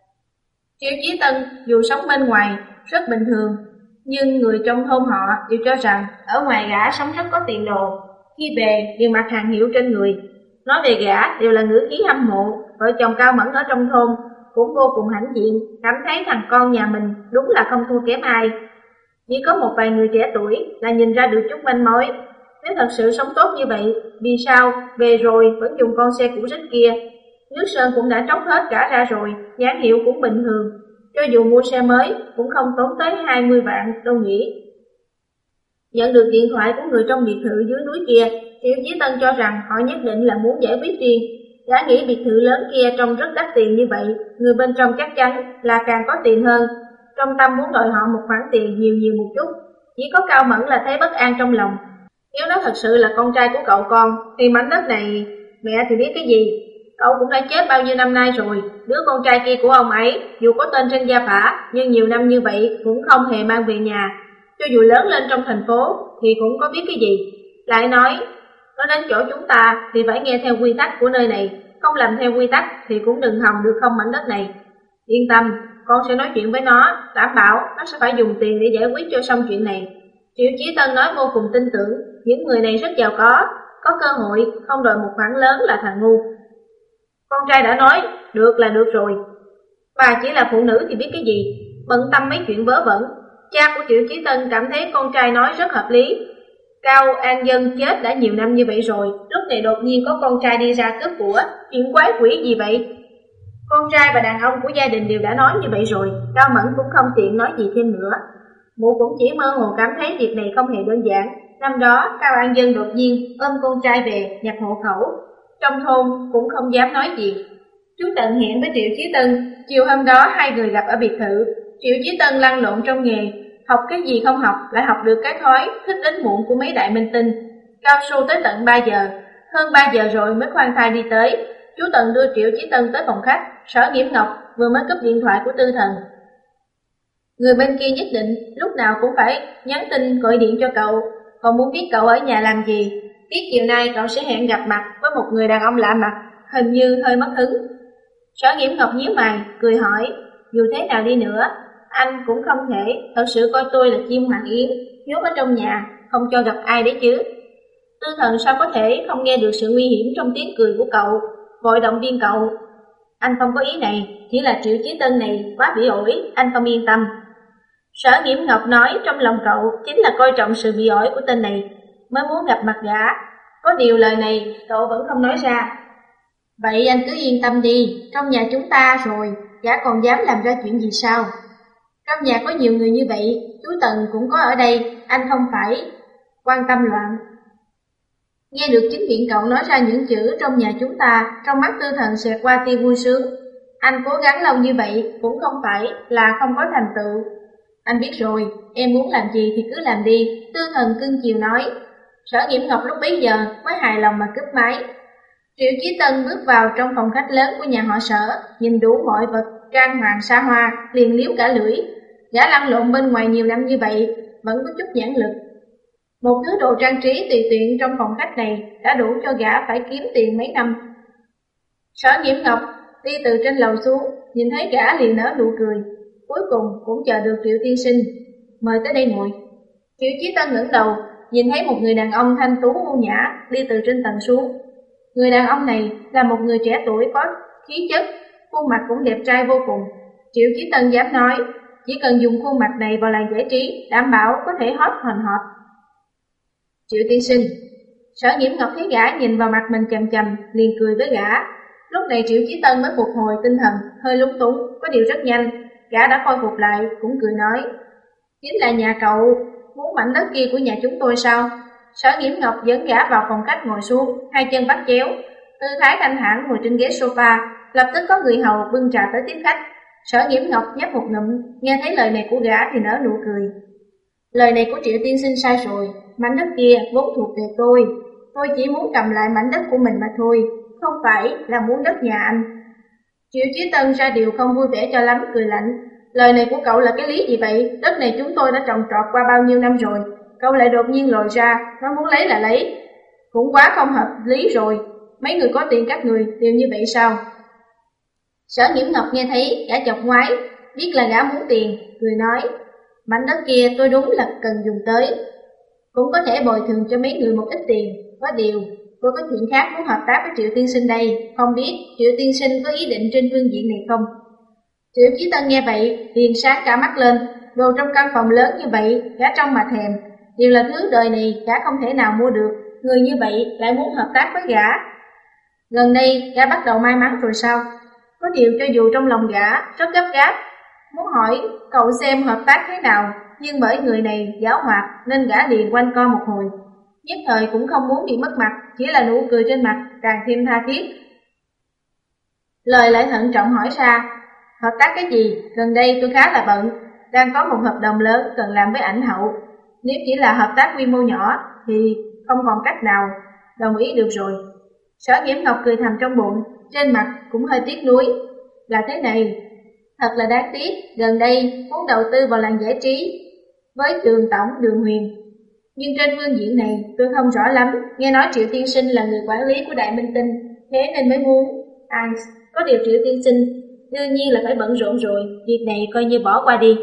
Triệu Chí Tân dù sống bên ngoài rất bình thường, nhưng người trong thôn họ đều cho rằng ở ngoài gã sống rất có tiền đồ, khi về đều mặc hàng hiệu trên người. Nói về gã đều là ngữ khí hâm mộ. Vợ chồng Cao Mẫn ở trong thôn cũng vô cùng hãnh diện, cảm thấy thằng con nhà mình đúng là không thua kém ai. Chỉ có một vài người trẻ tuổi là nhìn ra được chút manh mối. Nếu thật sự sống tốt như vậy, vì sao về rồi vẫn dùng con xe cũ rích kia? Nước sơn cũng đã tróc hết cả ra rồi, nhãn hiệu cũng bình thường, cho dù mua xe mới cũng không tốn tới hai mươi vạn đâu nhỉ. Nhận được điện thoại của người trong biệt thự dưới núi kia, Triệu Chí Tân cho rằng họ nhất định là muốn giải quyết riêng. Gã nghĩ biệt thự lớn kia trông rất đắt tiền như vậy, người bên trong chắc chắn là càng có tiền hơn. Trong tâm muốn đòi họ một khoản tiền nhiều nhiều một chút. Chỉ có Cao Mẫn là thấy bất an trong lòng. Nếu nó thật sự là con trai của cậu con, thì mảnh đất này mẹ thì biết cái gì? Cậu cũng đã chết bao nhiêu năm nay rồi. Đứa con trai kia của ông ấy, dù có tên trên gia phả, nhưng nhiều năm như vậy cũng không hề mang về nhà. Cho dù lớn lên trong thành phố thì cũng có biết cái gì. Lại nói, nó đến chỗ chúng ta thì phải nghe theo quy tắc của nơi này, không làm theo quy tắc thì cũng đừng hòng được không mảnh đất này. Yên tâm, con sẽ nói chuyện với nó, đảm bảo nó sẽ phải dùng tiền để giải quyết cho xong chuyện này. Triệu Chí Tân nói vô cùng tin tưởng, những người này rất giàu có, có cơ hội, không đòi một khoản lớn là thằng ngu. Con trai đã nói, được là được rồi. Bà chỉ là phụ nữ thì biết cái gì, bận tâm mấy chuyện vớ vẩn. Cha của Triệu Chí Tân cảm thấy con trai nói rất hợp lý. Cao An Dân chết đã nhiều năm như vậy rồi, lúc này đột nhiên có con trai đi ra cướp của, chuyện quái quỷ gì vậy? Con trai và đàn ông của gia đình đều đã nói như vậy rồi, Cao Mẫn cũng không tiện nói gì thêm nữa. Mụ cũng chỉ mơ hồ cảm thấy việc này không hề đơn giản. Năm đó Cao An Dân đột nhiên ôm con trai về nhập hộ khẩu, trong thôn cũng không dám nói gì. Chú Tần hẹn với Triệu Chí Tân, chiều hôm đó hai người gặp ở biệt thự. Triệu Chí Tân lăn lộn trong nghề, học cái gì không học, lại học được cái thói thích đến muộn của mấy đại minh tinh. Cao su tới tận ba giờ, hơn ba giờ rồi mới khoan thai đi tới. Chú Tần đưa Triệu Chí Tân tới phòng khách. Sở Nghiễm Ngọc vừa mới cúp điện thoại của Tư Thần. Người bên kia nhất định lúc nào cũng phải nhắn tin gọi điện cho cậu, còn muốn biết cậu ở nhà làm gì. Biết chiều nay cậu sẽ hẹn gặp mặt với một người đàn ông lạ mặt, hình như hơi mất hứng. Sở Nghiễm Ngọc nhíu mày, cười hỏi, dù thế nào đi nữa, anh cũng không thể thật sự coi tôi là chim hoàng yến, nhốt ở trong nhà, không cho gặp ai đấy chứ. Tư Thần sao có thể không nghe được sự nguy hiểm trong tiếng cười của cậu, vội động viên cậu. Anh không có ý này, chỉ là Triệu Chí Tân này quá bị ổi, anh không yên tâm. Sở Nghiễm Ngọc nói trong lòng cậu chính là coi trọng sự bị ổi của tên này, mới muốn gặp mặt gã. Có điều lời này cậu vẫn không nói ra. Vậy anh cứ yên tâm đi, trong nhà chúng ta rồi, gã còn dám làm ra chuyện gì sao? Trong nhà có nhiều người như vậy, chú Tần cũng có ở đây, anh không phải quan tâm loạn. Nghe được chính miệng cậu nói ra những chữ trong nhà chúng ta, trong mắt Tư Thần xẹt qua tia vui sướng. Anh cố gắng lâu như vậy cũng không phải là không có thành tựu. Anh biết rồi, em muốn làm gì thì cứ làm đi, Tư Thần cưng chiều nói. Sở Nghiễm Ngọc lúc bấy giờ mới hài lòng mà cúp máy. Triệu Chí Tân bước vào trong phòng khách lớn của nhà họ Sở, nhìn đủ mọi vật trang hoàng xa hoa, liền liếu cả lưỡi. gã lăn lộn bên ngoài nhiều năm như vậy, vẫn có chút nhãn lực. Một thứ đồ trang trí tùy tiện trong phòng khách này đã đủ cho gã phải kiếm tiền mấy năm. Sở Nhiễm Ngọc đi từ trên lầu xuống, nhìn thấy gã liền nở nụ cười, cuối cùng cũng chờ được Triệu tiên sinh. Mời tới đây ngồi. Triệu Chí Tân ngẩng đầu, nhìn thấy một người đàn ông thanh tú ưu nhã đi từ trên tầng xuống. Người đàn ông này là một người trẻ tuổi có khí chất, khuôn mặt cũng đẹp trai vô cùng. Triệu Chí Tân dám nói, chỉ cần dùng khuôn mặt này vào làng giải trí, đảm bảo có thể hot hoành hot. Triệu tiên sinh. Sở Nhiễm Ngọc thấy gã nhìn vào mặt mình chằm chằm, liền cười với gã. Lúc này Triệu Chí Tân mới phục hồi tinh thần, hơi lúng túng, có điều rất nhanh, gã đã khôi phục lại, cũng cười nói. Chính là nhà cậu, muốn mảnh đất kia của nhà chúng tôi sao? Sở Nhiễm Ngọc dẫn gã vào phòng khách ngồi xuống, hai chân bắt chéo, tư thái thanh thản ngồi trên ghế sofa, lập tức có người hầu bưng trà tới tiếp khách. Sở Nhiễm Ngọc nhấp một ngụm, nghe thấy lời này của gã thì nở nụ cười. Lời này của Triệu tiên sinh sai rồi, mảnh đất kia vốn thuộc về tôi, tôi chỉ muốn cầm lại mảnh đất của mình mà thôi, không phải là muốn đất nhà anh. Triệu Chí Tân ra điều không vui vẻ cho lắm, cười lạnh. Lời này của cậu là cái lý gì vậy? Đất này chúng tôi đã trồng trọt qua bao nhiêu năm rồi, cậu lại đột nhiên lòi ra, nó muốn lấy là lấy. Cũng quá không hợp lý rồi, mấy người có tiền các người đều như vậy sao? Sở Nhiễm Ngọc nghe thấy gã chọc ngoái, biết là gã muốn tiền, cười nói. Mảnh đất kia tôi đúng là cần dùng tới, cũng có thể bồi thường cho mấy người một ít tiền. Có điều, tôi có chuyện khác muốn hợp tác với Triệu tiên sinh đây, không biết Triệu tiên sinh có ý định trên phương diện này không? Triệu Chí Tân nghe vậy, liền sáng cả mắt lên, đồ trong căn phòng lớn như vậy, gã trong mà thèm, đều là thứ đời này gã không thể nào mua được, người như vậy lại muốn hợp tác với gã. Gần đây, gã bắt đầu may mắn rồi sao? Có điều cho dù trong lòng gã rất gấp gáp, muốn hỏi cậu xem hợp tác thế nào, nhưng bởi người này giảo hoạt nên gã liền quanh co một hồi. Nhất thời cũng không muốn bị mất mặt, chỉ là nụ cười trên mặt càng thêm tha thiết. Lời lại thận trọng hỏi ra, hợp tác cái gì? Gần đây tôi khá là bận, đang có một hợp đồng lớn cần làm với ảnh hậu. Nếu chỉ là hợp tác quy mô nhỏ thì không còn cách nào, đồng ý được rồi. Sở Nhiễm Ngọc cười thầm trong bụng, trên mặt cũng hơi tiếc nuối. Là thế này, thật là đáng tiếc, gần đây muốn đầu tư vào làng giải trí với Đường Tổng Đường Huyền. Nhưng trên phương diện này tôi không rõ lắm, nghe nói Triệu tiên sinh là người quản lý của Đại Minh Tinh, thế nên mới muốn. À, có điều Triệu tiên sinh đương nhiên là phải bận rộn rồi, việc này coi như bỏ qua đi.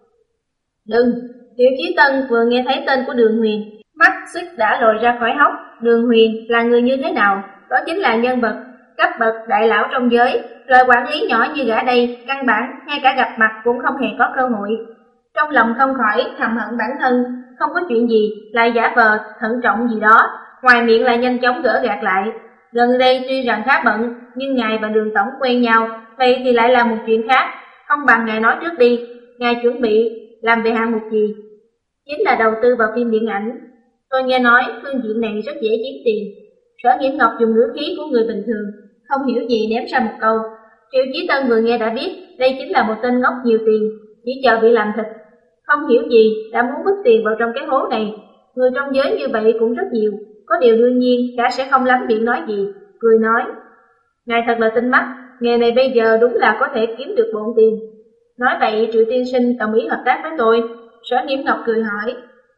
Đừng, Triệu Chí Tân vừa nghe thấy tên của Đường Huyền, mắt suýt đã lồi ra khỏi hốc. Đường Huyền là người như thế nào? Đó chính là nhân vật cấp bậc đại lão trong giới, loại quản lý nhỏ như gã đây, căn bản ngay cả gặp mặt cũng không hề có cơ hội. Trong lòng không khỏi thầm hận bản thân, không có chuyện gì, lại giả vờ thận trọng gì đó, ngoài miệng lại nhanh chóng gỡ gạt lại. Gần đây tuy rằng khá bận, nhưng ngài và Đường Tổng quen nhau, vậy thì lại là một chuyện khác. Không bằng ngài nói trước đi, ngài chuẩn bị làm về hạng mục gì? Chính là đầu tư vào phim điện ảnh. Tôi nghe nói phương diện này rất dễ kiếm tiền. Sở Nhiễm Ngọc dùng ngữ khí của người bình thường, không hiểu gì ném ra một câu. Triệu Chí Tân vừa nghe đã biết đây chính là một tên ngốc nhiều tiền, chỉ chờ bị làm thịt. Không hiểu gì đã muốn vứt tiền vào trong cái hố này. Người trong giới như vậy cũng rất nhiều, có điều đương nhiên gã sẽ không lắm miệng nói gì, cười nói. Ngài thật là tinh mắt, nghề này bây giờ đúng là có thể kiếm được bộn tiền. Nói vậy Triệu tiên sinh đồng ý hợp tác với tôi? Sở Nhiễm Ngọc cười hỏi.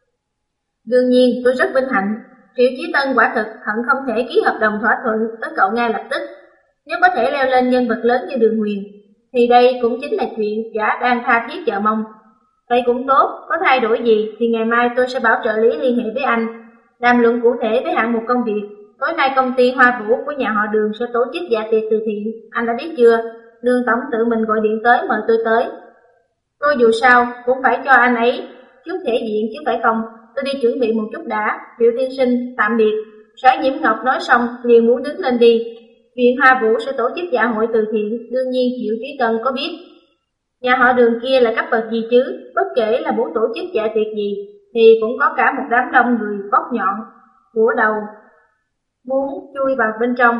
Đương nhiên tôi rất vinh hạnh. Triệu Chí Tân quả thực hận không thể ký hợp đồng thỏa thuận với cậu ngay lập tức. Nếu có thể leo lên nhân vật lớn như Đường Huyền, thì đây cũng chính là chuyện gã đang tha thiết chờ mong. Vậy cũng tốt, có thay đổi gì thì ngày mai tôi sẽ bảo trợ lý liên hệ với anh, đàm luận cụ thể với hạng mục công việc. Tối nay công ty Hoa Vũ của nhà họ Đường sẽ tổ chức dạ tiệc từ thiện, anh đã biết chưa? Đường Tổng tự mình gọi điện tới mời tôi tới. Tôi dù sao cũng phải cho anh ấy chút thể diện chứ phải không? Tôi đi chuẩn bị một chút đã. Triệu tiên sinh, tạm biệt. Sở Nhiễm Ngọc nói xong liền muốn đứng lên đi. Viện Hoa Vũ sẽ tổ chức dạ hội từ thiện, đương nhiên Triệu Chí Tân có biết. Nhà họ Đường kia là cấp bậc gì chứ? Bất kể là muốn tổ chức dạ tiệc gì thì cũng có cả một đám đông người vóc nhọn của đầu muốn chui vào bên trong.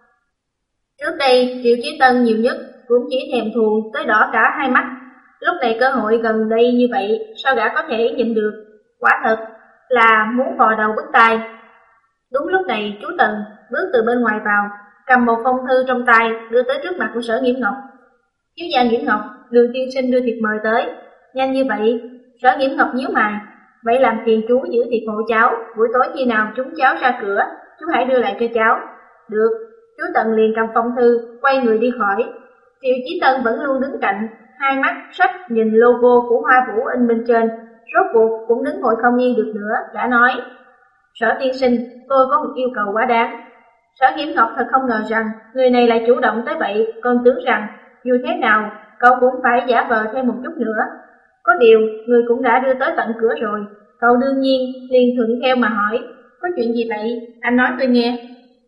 Trước đây Triệu Chí Tân nhiều nhất cũng chỉ thèm thuồng tới đỏ cả hai mắt. Lúc này cơ hội gần đây như vậy, sao gã có thể nhịn được? Quả thật là muốn vò đầu bứt tai. Đúng lúc này chú Tần bước từ bên ngoài vào, cầm một phong thư trong tay đưa tới trước mặt của Sở Nhiễm Ngọc. Thiếu gia Nhiễm Ngọc, Đường tiên sinh đưa thiệp mời tới. nhanh như vậy. Sở Nghiễm Ngọc nhíu mày, vậy làm phiền chú giữ thiệp hộ cháu, buổi tối khi nào chúng cháu ra cửa, chú hãy đưa lại cho cháu. Được, chú Tần liền cầm phong thư, quay người đi khỏi. Triệu Chí Tân vẫn luôn đứng cạnh, hai mắt sách nhìn logo của Hoa Vũ in bên trên, rốt cuộc cũng đứng ngồi không yên được nữa, đã nói: Sở tiên sinh, tôi có một yêu cầu quá đáng. Sở Nghiễm Ngọc thật không ngờ rằng người này lại chủ động tới vậy, còn tưởng rằng dù thế nào cậu cũng phải giả vờ thêm một chút nữa. Có điều, người cũng đã đưa tới tận cửa rồi, cậu đương nhiên liền thuận theo mà hỏi: Có chuyện gì vậy? Anh nói tôi nghe.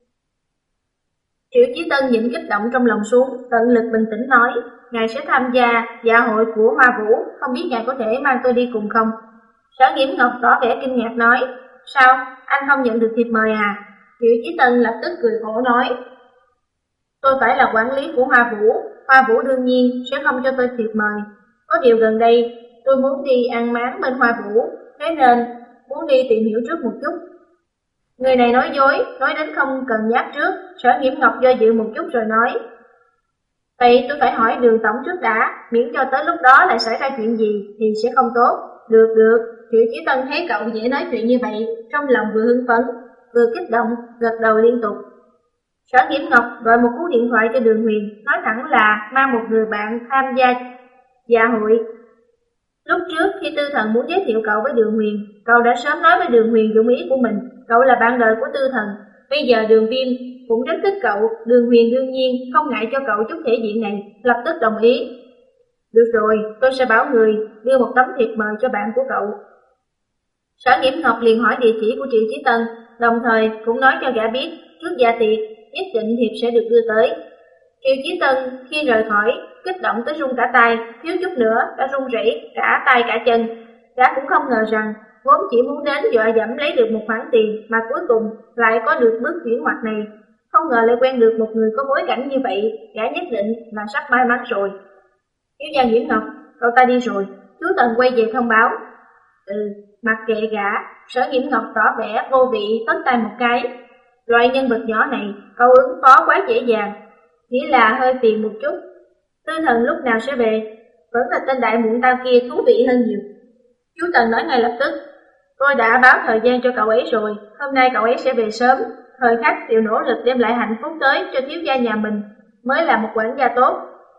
Triệu Chí Tân nhịn kích động trong lòng xuống, tận lực bình tĩnh nói: Ngài sẽ tham gia dạ hội của Hoa Vũ, không biết ngài có thể mang tôi đi cùng không? Sở Nghiễm Ngọc tỏ vẻ kinh ngạc nói: Sao, anh không nhận được thiệp mời à? Triệu Chí Tân lập tức cười khổ nói: Tôi phải là quản lý của Hoa Vũ, Hoa Vũ đương nhiên sẽ không cho tôi thiệp mời. Có điều gần đây tôi muốn đi ăn máng bên Hoa Vũ, thế nên muốn đi tìm hiểu trước một chút. Người này nói dối, nói đến không cần nháp trước. Sở Nghiễm Ngọc do dự một chút rồi nói: Vậy tôi phải hỏi Đường tổng trước đã, miễn cho tới lúc đó lại xảy ra chuyện gì thì sẽ không tốt. Được được, Triệu Chí Tân thấy cậu dễ nói chuyện như vậy, trong lòng vừa hưng phấn, vừa kích động, gật đầu liên tục. Sở Nghiễm Ngọc gọi một cú điện thoại cho Đường Huyền, nói thẳng là mang một người bạn tham gia dạ hội. Lúc trước khi Tư Thần muốn giới thiệu cậu với Đường Huyền, cậu đã sớm nói với Đường Huyền dụng ý của mình, cậu là bạn đời của Tư Thần. Bây giờ Đường Viêm cũng rất thích cậu, Đường Huyền đương nhiên không ngại cho cậu chút thể diện này, lập tức đồng ý. Được rồi, tôi sẽ bảo người đưa một tấm thiệp mời cho bạn của cậu. Sở Nghiễm Ngọc liền hỏi địa chỉ của Triệu Chí Tân, đồng thời cũng nói cho gã biết trước dạ tiệc nhất định thiệp sẽ được đưa tới. Triệu Chí Tân khi rời khỏi, kích động tới run cả tay, thiếu chút nữa đã run rẩy cả tay cả chân. Gã cũng không ngờ rằng vốn chỉ muốn đến dọa dẫm lấy được một khoản tiền mà cuối cùng lại có được bước chuyển ngoặt này. Không ngờ lại quen được một người có bối cảnh như vậy, gã nhất định là sắp may mắn rồi. Thiếu gia Nghiễm Ngọc, cậu ta đi rồi, chú Tần quay về thông báo. Ừ, mặc kệ gã, Sở Nghiễm Ngọc tỏ vẻ vô vị tất tay một cái. Loại nhân vật nhỏ này, cậu ứng phó quá dễ dàng, chỉ là hơi phiền một chút. Tư Thần lúc nào sẽ về? Vẫn là tên đại muộn tao kia thú vị hơn nhiều. Chú Tần nói ngay lập tức: Tôi đã báo thời gian cho cậu ấy rồi, hôm nay cậu ấy sẽ về sớm. Thời khắc tiểu nỗ lực đem lại hạnh phúc tới cho thiếu gia nhà mình, mới là một quản gia tốt.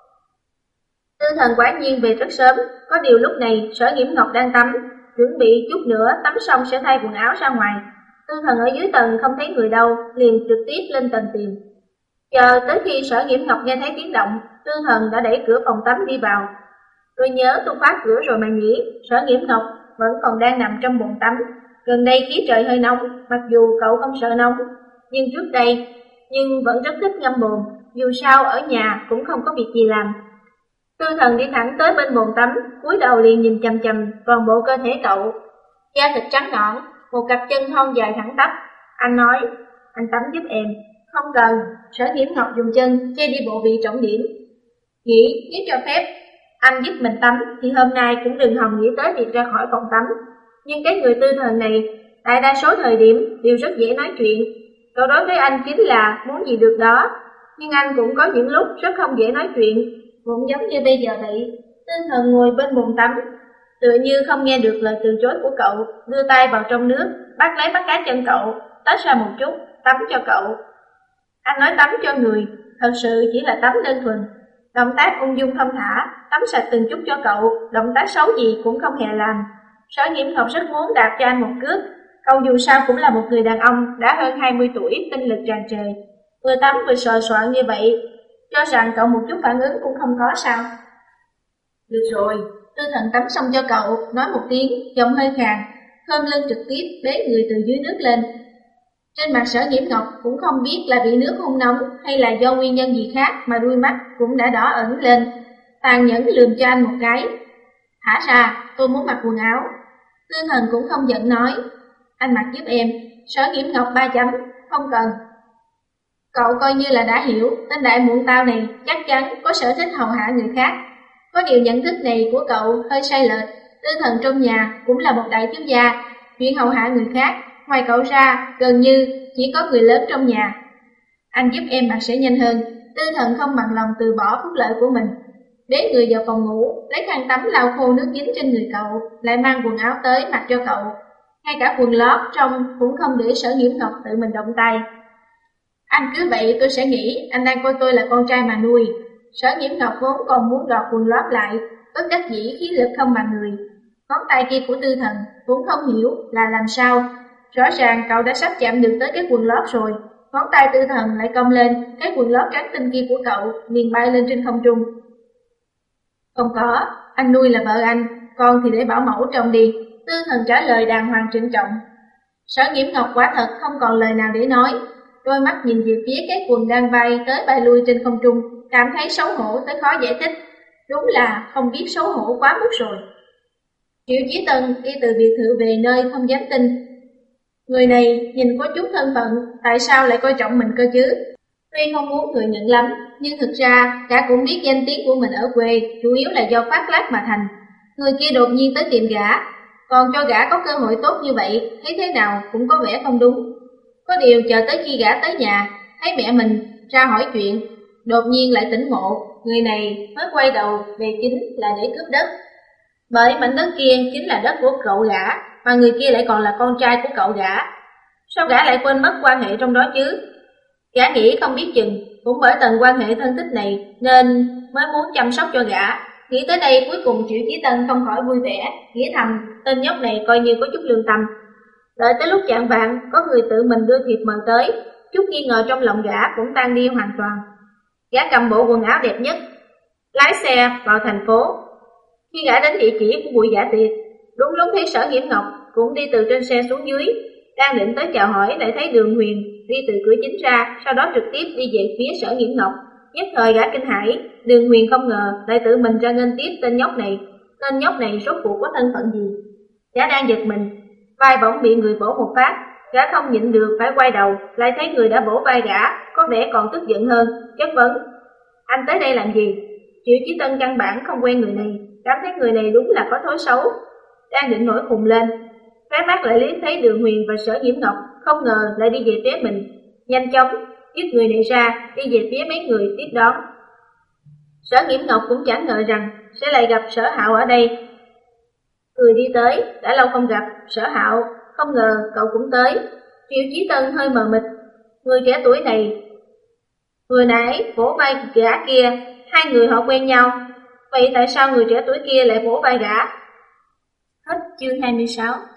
Tư Thần quả nhiên về rất sớm, có điều lúc này Sở Nghiễm Ngọc đang tắm, chuẩn bị chút nữa tắm xong sẽ thay quần áo ra ngoài. Tư Thần ở dưới tầng không thấy người đâu, liền trực tiếp lên tầng tìm. Chờ tới khi Sở Nghiễm Ngọc nghe thấy tiếng động, Tư Thần đã đẩy cửa phòng tắm đi vào. Tôi nhớ tôi khóa cửa rồi mà nhỉ. Sở Nghiễm Ngọc vẫn còn đang nằm trong bồn tắm. Gần đây khí trời hơi nóng, mặc dù cậu không sợ nóng, nhưng trước đây nhưng vẫn rất thích ngâm bồn. Dù sao ở nhà cũng không có việc gì làm. Tư Thần đi thẳng tới bên bồn tắm, cúi đầu liền nhìn chằm chằm toàn bộ cơ thể cậu. Da thịt trắng nõn, một cặp chân thon dài thẳng tắp. Anh nói: Anh tắm giúp em. Không cần. Sở Nghiễm Ngọc dùng chân che đi bộ vị trọng điểm. Nghĩ nếu cho phép anh giúp mình tắm thì hôm nay cũng đừng hòng nghĩ tới việc ra khỏi phòng tắm. Nhưng cái người Tư Thần này đại đa số thời điểm đều rất dễ nói chuyện. Cậu đối với anh chính là muốn gì được đó. Nhưng anh cũng có những lúc rất không dễ nói chuyện, cũng giống như bây giờ vậy. Tư Thần ngồi bên bồn tắm, tựa như không nghe được lời từ chối của cậu, đưa tay vào trong nước, bắt lấy bắt cá chân cậu, tách ra một chút, tắm cho cậu. Anh nói tắm cho người, thật sự chỉ là tắm đơn thuần. Động tác ung dung thong thả, tắm sạch từng chút cho cậu, động tác xấu gì cũng không hề làm. Sở Nghiễm Ngọc rất muốn đạp cho anh một cước. Cậu dù sao cũng là một người đàn ông đã hơn hai mươi tuổi, tinh lực tràn trề, vừa tắm vừa sờ soạn như vậy, cho rằng cậu một chút phản ứng cũng không có sao. Được rồi, Tư Thần tắm xong cho cậu, nói một tiếng, giọng hơi khàn, khom lưng trực tiếp bế người từ dưới nước lên. Trên mặt Sở Nghiễm Ngọc cũng không biết là bị nước hôn nóng hay là do nguyên nhân gì khác mà đuôi mắt cũng đã đỏ ẩn lên. Tàn nhẫn lườm cho anh một cái. Thả ra, tôi muốn mặc quần áo. Tư Thần cũng không giận nói: Anh mặc giúp em. Sở Nghiễm Ngọc ba chấm, không cần. Cậu coi như là đã hiểu, tên đại muộn tao này chắc chắn có sở thích hầu hạ người khác. Có điều nhận thức này của cậu hơi sai lệch. Tư Thần trong nhà cũng là một đại thiếu gia, chuyện hầu hạ người khác ngoài cậu ra gần như chỉ có người lớn trong nhà. Anh giúp em mặc sẽ nhanh hơn. Tư Thần không bằng lòng từ bỏ phúc lợi của mình. bế người vào phòng ngủ, lấy khăn tắm lau khô nước dính trên người cậu, lại mang quần áo tới mặc cho cậu. Ngay cả quần lót trong cũng không để Sở Nhiễm Ngọc tự mình động tay. Anh cứ vậy tôi sẽ nghĩ anh đang coi tôi là con trai mà nuôi. Sở Nhiễm Ngọc vốn còn muốn gọt quần lót lại, bất đắc dĩ khí lực không bằng người. Ngón tay kia của Tư Thần cũng không hiểu là làm sao. Rõ ràng cậu đã sắp chạm được tới cái quần lót rồi. Ngón tay Tư Thần lại cong lên, cái quần lót trắng tinh kia của cậu liền bay lên trên không trung. Không có, anh nuôi là vợ anh, con thì để bảo mẫu trông đi. Tư Thần trả lời đàng hoàng trịnh trọng. Sở Nhiễm Ngọc quả thật không còn lời nào để nói. Đôi mắt nhìn về phía cái quần đang bay tới bay lui trên không trung, cảm thấy xấu hổ tới khó giải thích. Đúng là không biết xấu hổ quá mức rồi. Triệu Chí Tân đi từ biệt thự về nơi không dám tin. Người này nhìn có chút thân phận, tại sao lại coi trọng mình cơ chứ? Tuy không muốn thừa nhận lắm, nhưng thực ra gã cũng biết danh tiếng của mình ở quê chủ yếu là do khoác lác mà thành. Người kia đột nhiên tới tìm gã, còn cho gã có cơ hội tốt như vậy, thấy thế nào cũng có vẻ không đúng. Có điều chờ tới khi gã tới nhà, thấy mẹ mình ra hỏi chuyện, đột nhiên lại tỉnh ngộ, người này mới quay đầu về chính là để cướp đất. Bởi mảnh đất kia chính là đất của cậu gã, mà người kia lại còn là con trai của cậu gã. Sao gã lại quên mất quan hệ trong đó chứ? Gã nghĩ không biết chừng, cũng bởi tầng quan hệ thân thích này nên mới muốn chăm sóc cho gã. Nghĩ tới đây cuối cùng Triệu Chí Tân không khỏi vui vẻ, nghĩ thầm tên nhóc này coi như có chút lương tâm. Đợi tới lúc chạng vạng, có người tự mình đưa thiệp mời tới, chút nghi ngờ trong lòng gã cũng tan đi hoàn toàn. Gã cầm bộ quần áo đẹp nhất, lái xe vào thành phố. Khi gã đến địa chỉ của buổi dạ tiệc, đúng lúc thấy Sở Nhiễm Ngọc cũng đi từ trên xe xuống dưới, đang định tới chào hỏi lại thấy Đường Huyền đi từ cửa chính ra, sau đó trực tiếp đi về phía Sở Nhiễm Ngọc. Nhất thời gã kinh hãi, Đường Huyền không ngờ lại tự mình ra nghênh tiếp tên nhóc này. Tên nhóc này rốt cuộc có thân phận gì? Gã đang giật mình, vai bỗng bị người vỗ một phát, gã không nhịn được phải quay đầu, lại thấy người đã vỗ vai gã, có vẻ còn tức giận hơn, chất vấn: anh tới đây làm gì? Triệu Chí Tân căn bản không quen người này, cảm thấy người này đúng là có thói xấu, đang định nổi khùng lên, khóe mắt lại liếc thấy Đường Huyền và Sở Nhiễm Ngọc, không ngờ lại đi về phía mình, nhanh chóng dứt người này ra, đi về phía mấy người tiếp đón. Sở Nhiễm Ngọc cũng chẳng ngờ rằng sẽ lại gặp Sở Hạo ở đây. Người đi tới, đã lâu không gặp, Sở Hạo, không ngờ cậu cũng tới. Triệu Chí Tân hơi mờ mịt, người trẻ tuổi này vừa nãy vỗ vai gã kia, hai người họ quen nhau, vậy tại sao người trẻ tuổi kia lại vỗ vai gã? Hết chương hai mươi sáu.